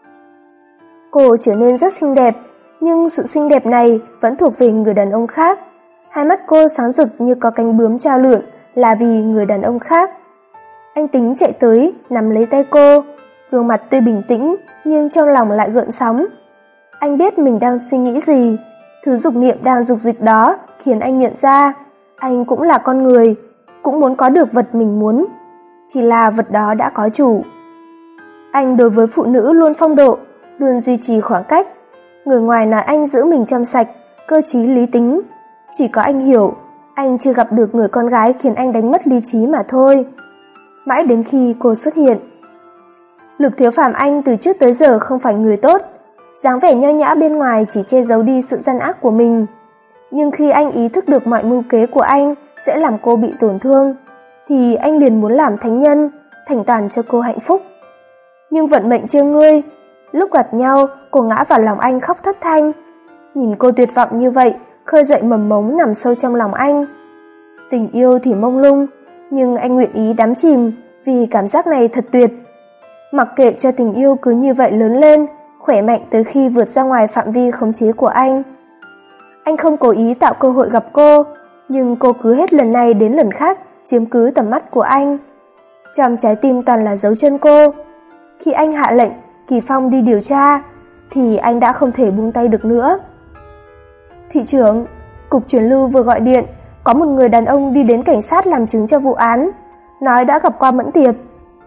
Cô trở nên rất xinh đẹp, nhưng sự xinh đẹp này vẫn thuộc về người đàn ông khác. Hai mắt cô sáng rực như có cánh bướm trao lượn là vì người đàn ông khác. Anh tính chạy tới, nắm lấy tay cô, gương mặt tuy bình tĩnh nhưng trong lòng lại gợn sóng. Anh biết mình đang suy nghĩ gì, thứ dục niệm đang dục dịch đó khiến anh nhận ra anh cũng là con người, cũng muốn có được vật mình muốn, chỉ là vật đó đã có chủ. Anh đối với phụ nữ luôn phong độ, luôn duy trì khoảng cách. Người ngoài nói anh giữ mình trong sạch, cơ trí lý tính. Chỉ có anh hiểu, anh chưa gặp được người con gái khiến anh đánh mất lý trí mà thôi. Mãi đến khi cô xuất hiện. Lục Thiếu Phàm anh từ trước tới giờ không phải người tốt, dáng vẻ nho nhã bên ngoài chỉ che giấu đi sự gian ác của mình. Nhưng khi anh ý thức được mọi mưu kế của anh sẽ làm cô bị tổn thương, thì anh liền muốn làm thánh nhân, thành toàn cho cô hạnh phúc. Nhưng vận mệnh trêu ngươi, lúc gặp nhau cô ngã vào lòng anh khóc thất thanh. Nhìn cô tuyệt vọng như vậy, khơi dậy mầm mống nằm sâu trong lòng anh. Tình yêu thì mông lung, nhưng anh nguyện ý đắm chìm vì cảm giác này thật tuyệt. Mặc kệ cho tình yêu cứ như vậy lớn lên, khỏe mạnh tới khi vượt ra ngoài phạm vi khống chế của anh. Anh không cố ý tạo cơ hội gặp cô, nhưng cô cứ hết lần này đến lần khác chiếm cứ tầm mắt của anh. Trong trái tim toàn là dấu chân cô. Khi anh hạ lệnh Kỳ Phong đi điều tra, thì anh đã không thể buông tay được nữa. Thị trưởng, cục truyền lưu vừa gọi điện, có một người đàn ông đi đến cảnh sát làm chứng cho vụ án, nói đã gặp qua Mẫn Tiệp.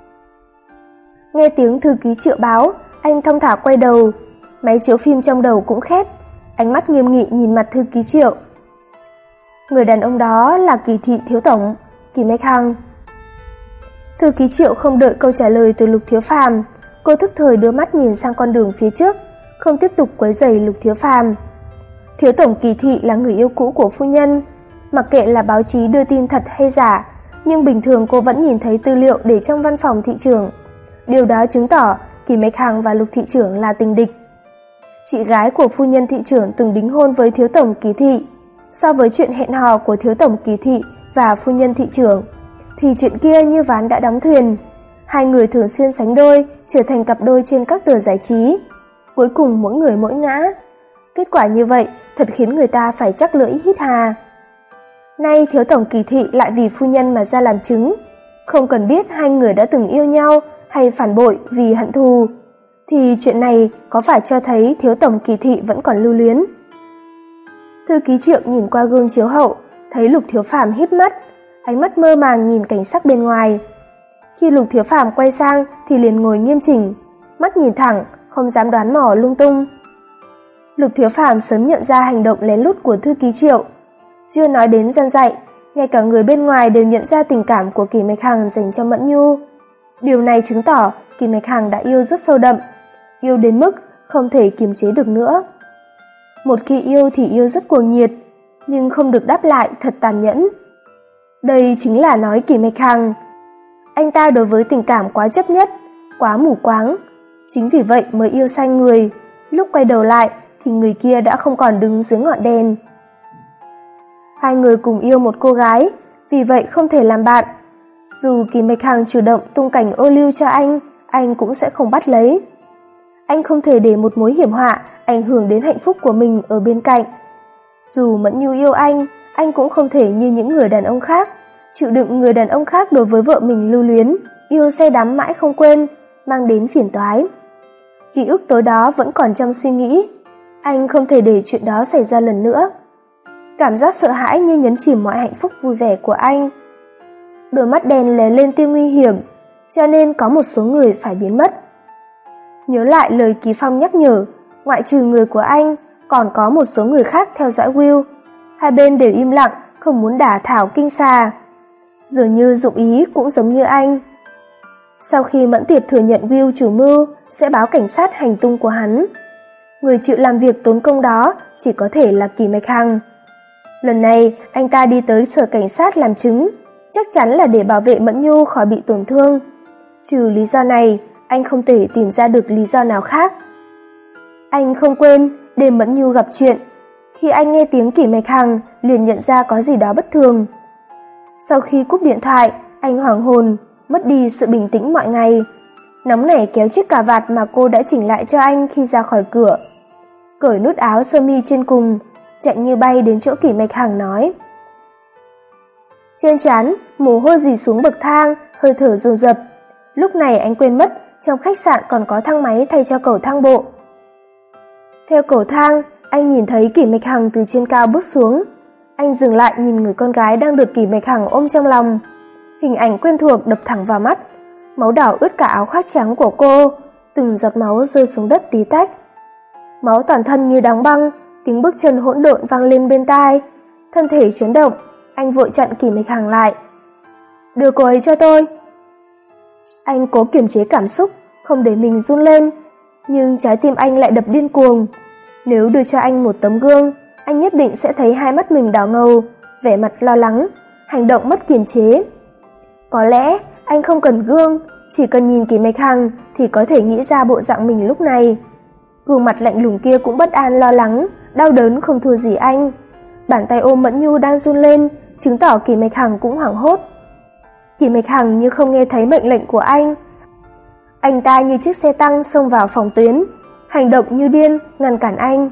Nghe tiếng thư ký Triệu báo, anh thong thả quay đầu, máy chiếu phim trong đầu cũng khép, ánh mắt nghiêm nghị nhìn mặt thư ký Triệu. Người đàn ông đó là Kỳ thị thiếu tổng, Kỳ Mạch Hằng. Thư ký Triệu không đợi câu trả lời từ Lục Thiếu Phàm, cô thức thời đưa mắt nhìn sang con đường phía trước, không tiếp tục quấy rầy Lục Thiếu Phàm. Thiếu tổng Kỳ thị là người yêu cũ của phu nhân, mặc kệ là báo chí đưa tin thật hay giả, nhưng bình thường cô vẫn nhìn thấy tư liệu để trong văn phòng thị trưởng. Điều đó chứng tỏ Kỳ Mạch Hằng và Lục thị trưởng là tình địch. Chị gái của phu nhân thị trưởng từng đính hôn với thiếu tổng Kỳ thị. So với chuyện hẹn hò của thiếu tổng Kỳ thị và phu nhân thị trưởng, thì chuyện kia như ván đã đóng thuyền. Hai người thường xuyên sánh đôi, trở thành cặp đôi trên các tờ giải trí. Cuối cùng mỗi người mỗi ngã. Kết quả như vậy thật khiến người ta phải chắc lưỡi hít hà. Nay thiếu tổng Kỳ thị lại vì phu nhân mà ra làm chứng. Không cần biết hai người đã từng yêu nhau hay phản bội vì hận thù, thì chuyện này có phải cho thấy thiếu tổng Kỳ thị vẫn còn lưu luyến. Thư ký Triệu nhìn qua gương chiếu hậu, thấy Lục Thiếu Phàm híp mắt, ánh mắt mơ màng nhìn cảnh sắc bên ngoài. Khi Lục Thiếu Phàm quay sang thì liền ngồi nghiêm chỉnh, mắt nhìn thẳng, không dám đoán mò lung tung. Lục Thiếu Phàm sớm nhận ra hành động lén lút của thư ký Triệu. Chưa nói đến gian dạy, ngay cả người bên ngoài đều nhận ra tình cảm của Kỳ Mạch Hằng dành cho Mẫn Nhu. Điều này chứng tỏ Kỳ Mạch Hằng đã yêu rất sâu đậm, yêu đến mức không thể kiềm chế được nữa. Một khi yêu thì yêu rất cuồng nhiệt, nhưng không được đáp lại thật tàn nhẫn. Đây chính là nói Kỳ Mạch Hằng. Anh ta đối với tình cảm quá chấp nhất, quá mù quáng, chính vì vậy mới yêu sai người, lúc quay đầu lại thì người kia đã không còn đứng dưới ngọn đèn. Hai người cùng yêu một cô gái, vì vậy không thể làm bạn. Dù Kỳ Mạch Hằng chủ động tung cảnh ô liu cho anh, anh cũng sẽ không bắt lấy. Anh không thể để một mối hiểm họa ảnh hưởng đến hạnh phúc của mình ở bên cạnh. Dù Mẫn Nhu yêu anh, anh cũng không thể như những người đàn ông khác, chịu đựng người đàn ông khác đối với vợ mình lưu luyến, yêu say đắm mãi không quên, mang đến phiền toái. Ký ức tối đó vẫn còn trong suy nghĩ, anh không thể để chuyện đó xảy ra lần nữa. Cảm giác sợ hãi như nhấn chìm mọi hạnh phúc vui vẻ của anh. Đôi mắt đen lóe lên tia nguy hiểm, cho nên có một số người phải biến mất. Nhớ lại lời Kỳ Phong nhắc nhở, ngoại trừ người của anh, còn có một số người khác theo dõi Will. Hai bên đều im lặng, không muốn đả thảo kinh xà. Dường như dụng ý cũng giống như anh. Sau khi Mẫn Tiệp thừa nhận Will chủ mưu, sẽ báo cảnh sát hành tung của hắn. Người chịu làm việc tốn công đó chỉ có thể là Kỳ Mạch Hằng. Lần này, anh ta đi tới sở cảnh sát làm chứng, chắc chắn là để bảo vệ Mẫn Nhu khỏi bị tổn thương. Trừ lý do này, anh không thể tìm ra được lý do nào khác. Anh không quên đêm Mẫn Nhu gặp chuyện. Khi anh nghe tiếng Kỳ Mạch Hằng, liền nhận ra có gì đó bất thường. Sau khi cúp điện thoại, anh hoảng hồn, mất đi sự bình tĩnh mọi ngày. Nóng nảy kéo chiếc cà vạt mà cô đã chỉnh lại cho anh khi ra khỏi cửa. Cởi nút áo sơ mi trên cùng, chạy như bay đến chỗ Kỳ Mạch Hằng nói. Trên trán, mồ hôi rỉ xuống bậc thang, hơi thở dồn dập. Lúc này anh quên mất trong khách sạn còn có thang máy thay cho cầu thang bộ. Theo cầu thang, anh nhìn thấy Kỳ Mạch Hằng từ trên cao bước xuống. Anh dừng lại nhìn người con gái đang được Kỳ Mạch Hằng ôm trong lòng. Hình ảnh quen thuộc đập thẳng vào mắt. Máu đỏ ướt cả áo khoác trắng của cô, từng giọt máu rơi xuống đất tí tách. Máu toàn thân như đóng băng, tiếng bước chân hỗn độn vang lên bên tai. Thân thể chấn động, anh vội chặn Kỳ Mạch Hằng lại. Đưa cô ấy cho tôi. Anh cố kiềm chế cảm xúc, không để mình run lên, nhưng trái tim anh lại đập điên cuồng. Nếu đưa cho anh một tấm gương, anh nhất định sẽ thấy hai mắt mình đỏ ngầu, vẻ mặt lo lắng, hành động mất kiềm chế. Có lẽ anh không cần gương, chỉ cần nhìn Kỳ Mạch Hằng thì có thể nghĩ ra bộ dạng mình lúc này. Gương mặt lạnh lùng kia cũng bất an lo lắng, đau đớn không thua gì anh. Bàn tay ôm Mẫn Nhu đang run lên, chứng tỏ Kỷ Mạch Hằng cũng hoảng hốt. Kỷ Mạch Hằng như không nghe thấy mệnh lệnh của anh. Anh ta như chiếc xe tăng xông vào phòng tuyến, hành động như điên, ngăn cản anh.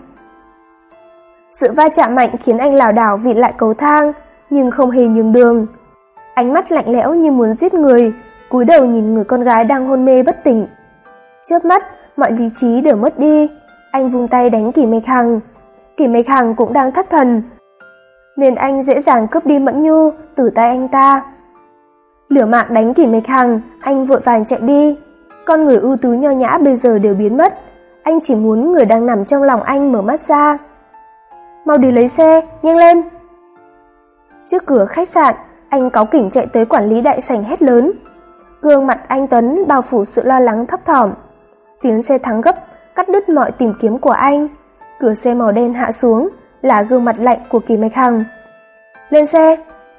Sự va chạm mạnh khiến anh lảo đảo vịn lại cầu thang, nhưng không hề nhường đường. Ánh mắt lạnh lẽo như muốn giết người, cúi đầu nhìn người con gái đang hôn mê bất tỉnh. Chớp mắt, mọi lý trí đều mất đi. Anh vung tay đánh Kỷ Mạch Hằng. Kỷ Mạch Hằng cũng đang thất thần, nên anh dễ dàng cướp đi Mẫn Nhu từ tay anh ta. Liều mạng đánh Kỷ Mạch Hằng, anh vội vàng chạy đi. Con người ưu tú nho nhã bây giờ đều biến mất. Anh chỉ muốn người đang nằm trong lòng anh mở mắt ra. Mau đi lấy xe, nhanh lên. Trước cửa khách sạn, anh cáu kỉnh chạy tới quản lý đại sảnh hét lớn. Gương mặt anh Tuấn bao phủ sự lo lắng thấp thỏm. Tiếng xe thắng gấp cắt đứt mọi tìm kiếm của anh. Cửa xe màu đen hạ xuống là gương mặt lạnh của Kỷ Mạch Hằng. Lên xe.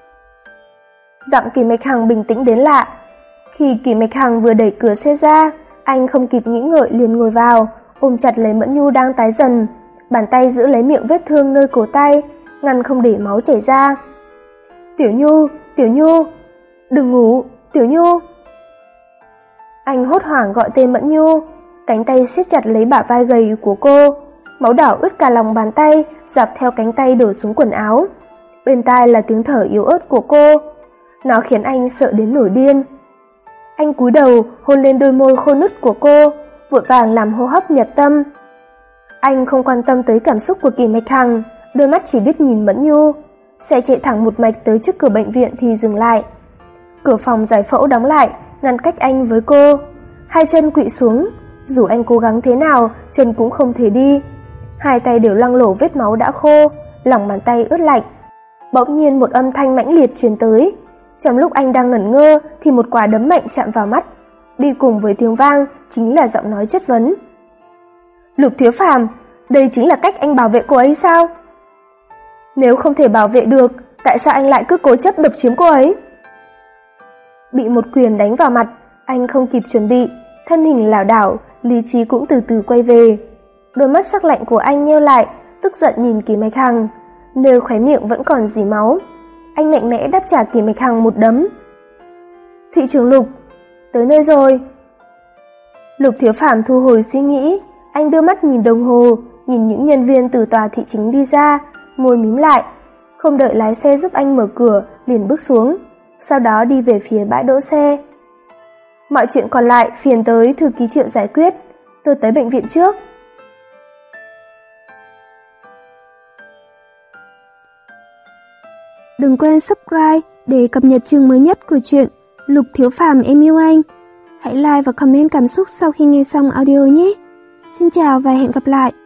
Giọng Kỷ Mạch Hằng bình tĩnh đến lạ. Khi Kỷ Mạch Hằng vừa đẩy cửa xe ra, anh không kịp nghĩ ngợi liền ngồi vào, ôm chặt lấy Mẫn Nhu đang tái dần, bàn tay giữ lấy miệng vết thương nơi cổ tay, ngăn không để máu chảy ra. Tiểu Nhu, Tiểu Nhu, đừng ngủ, Tiểu Nhu. Anh hốt hoảng gọi tên Mẫn Nhu, cánh tay siết chặt lấy bả vai gầy của cô, máu đỏ ướt cả lòng bàn tay, dọc theo cánh tay đổ xuống quần áo. Bên tai là tiếng thở yếu ớt của cô, nó khiến anh sợ đến nổi điên. Anh cúi đầu hôn lên đôi môi khô nứt của cô, vội vàng làm hô hấp nhập tâm. Anh không quan tâm tới cảm xúc của Kỷ Mạch Hằng, đôi mắt chỉ biết nhìn Mẫn Nhu. Xe chạy thẳng một mạch tới trước cửa bệnh viện thì dừng lại. Cửa phòng giải phẫu đóng lại, ngăn cách anh với cô. Hai chân quỵ xuống, dù anh cố gắng thế nào, chân cũng không thể đi. Hai tay đều loang lổ vết máu đã khô, lòng bàn tay ướt lạnh. Bỗng nhiên một âm thanh mãnh liệt truyền tới. Trong lúc anh đang ngẩn ngơ thì một quả đấm mạnh chạm vào mắt. Đi cùng với tiếng vang chính là giọng nói chất vấn. Lục Thiếu Phàm, đây chính là cách anh bảo vệ cô ấy sao? Nếu không thể bảo vệ được, tại sao anh lại cứ cố chấp độc chiếm cô ấy? Bị một quyền đánh vào mặt, anh không kịp chuẩn bị, thân hình lảo đảo, lý trí cũng từ từ quay về. Đôi mắt sắc lạnh của anh nheo lại, tức giận nhìn Kỷ Mạch Hằng, nơi khóe miệng vẫn còn rỉ máu. Anh mạnh mẽ đáp trả Kỷ Mạch Hằng một đấm. Thị trưởng Lục, tới nơi rồi. Lục Thiếu Phàm thu hồi suy nghĩ, anh đưa mắt nhìn đồng hồ, nhìn những nhân viên từ tòa thị chính đi ra, môi mím lại, không đợi lái xe giúp anh mở cửa, liền bước xuống, sau đó đi về phía bãi đỗ xe. Mọi chuyện còn lại phiền tới thư ký Triệu giải quyết, tôi tới bệnh viện trước. Đừng quên subscribe để cập nhật chương mới nhất của truyện Lục Thiếu Phàm Em Yêu Anh. Hãy like và comment cảm xúc sau khi nghe xong audio nhé. Xin chào và hẹn gặp lại.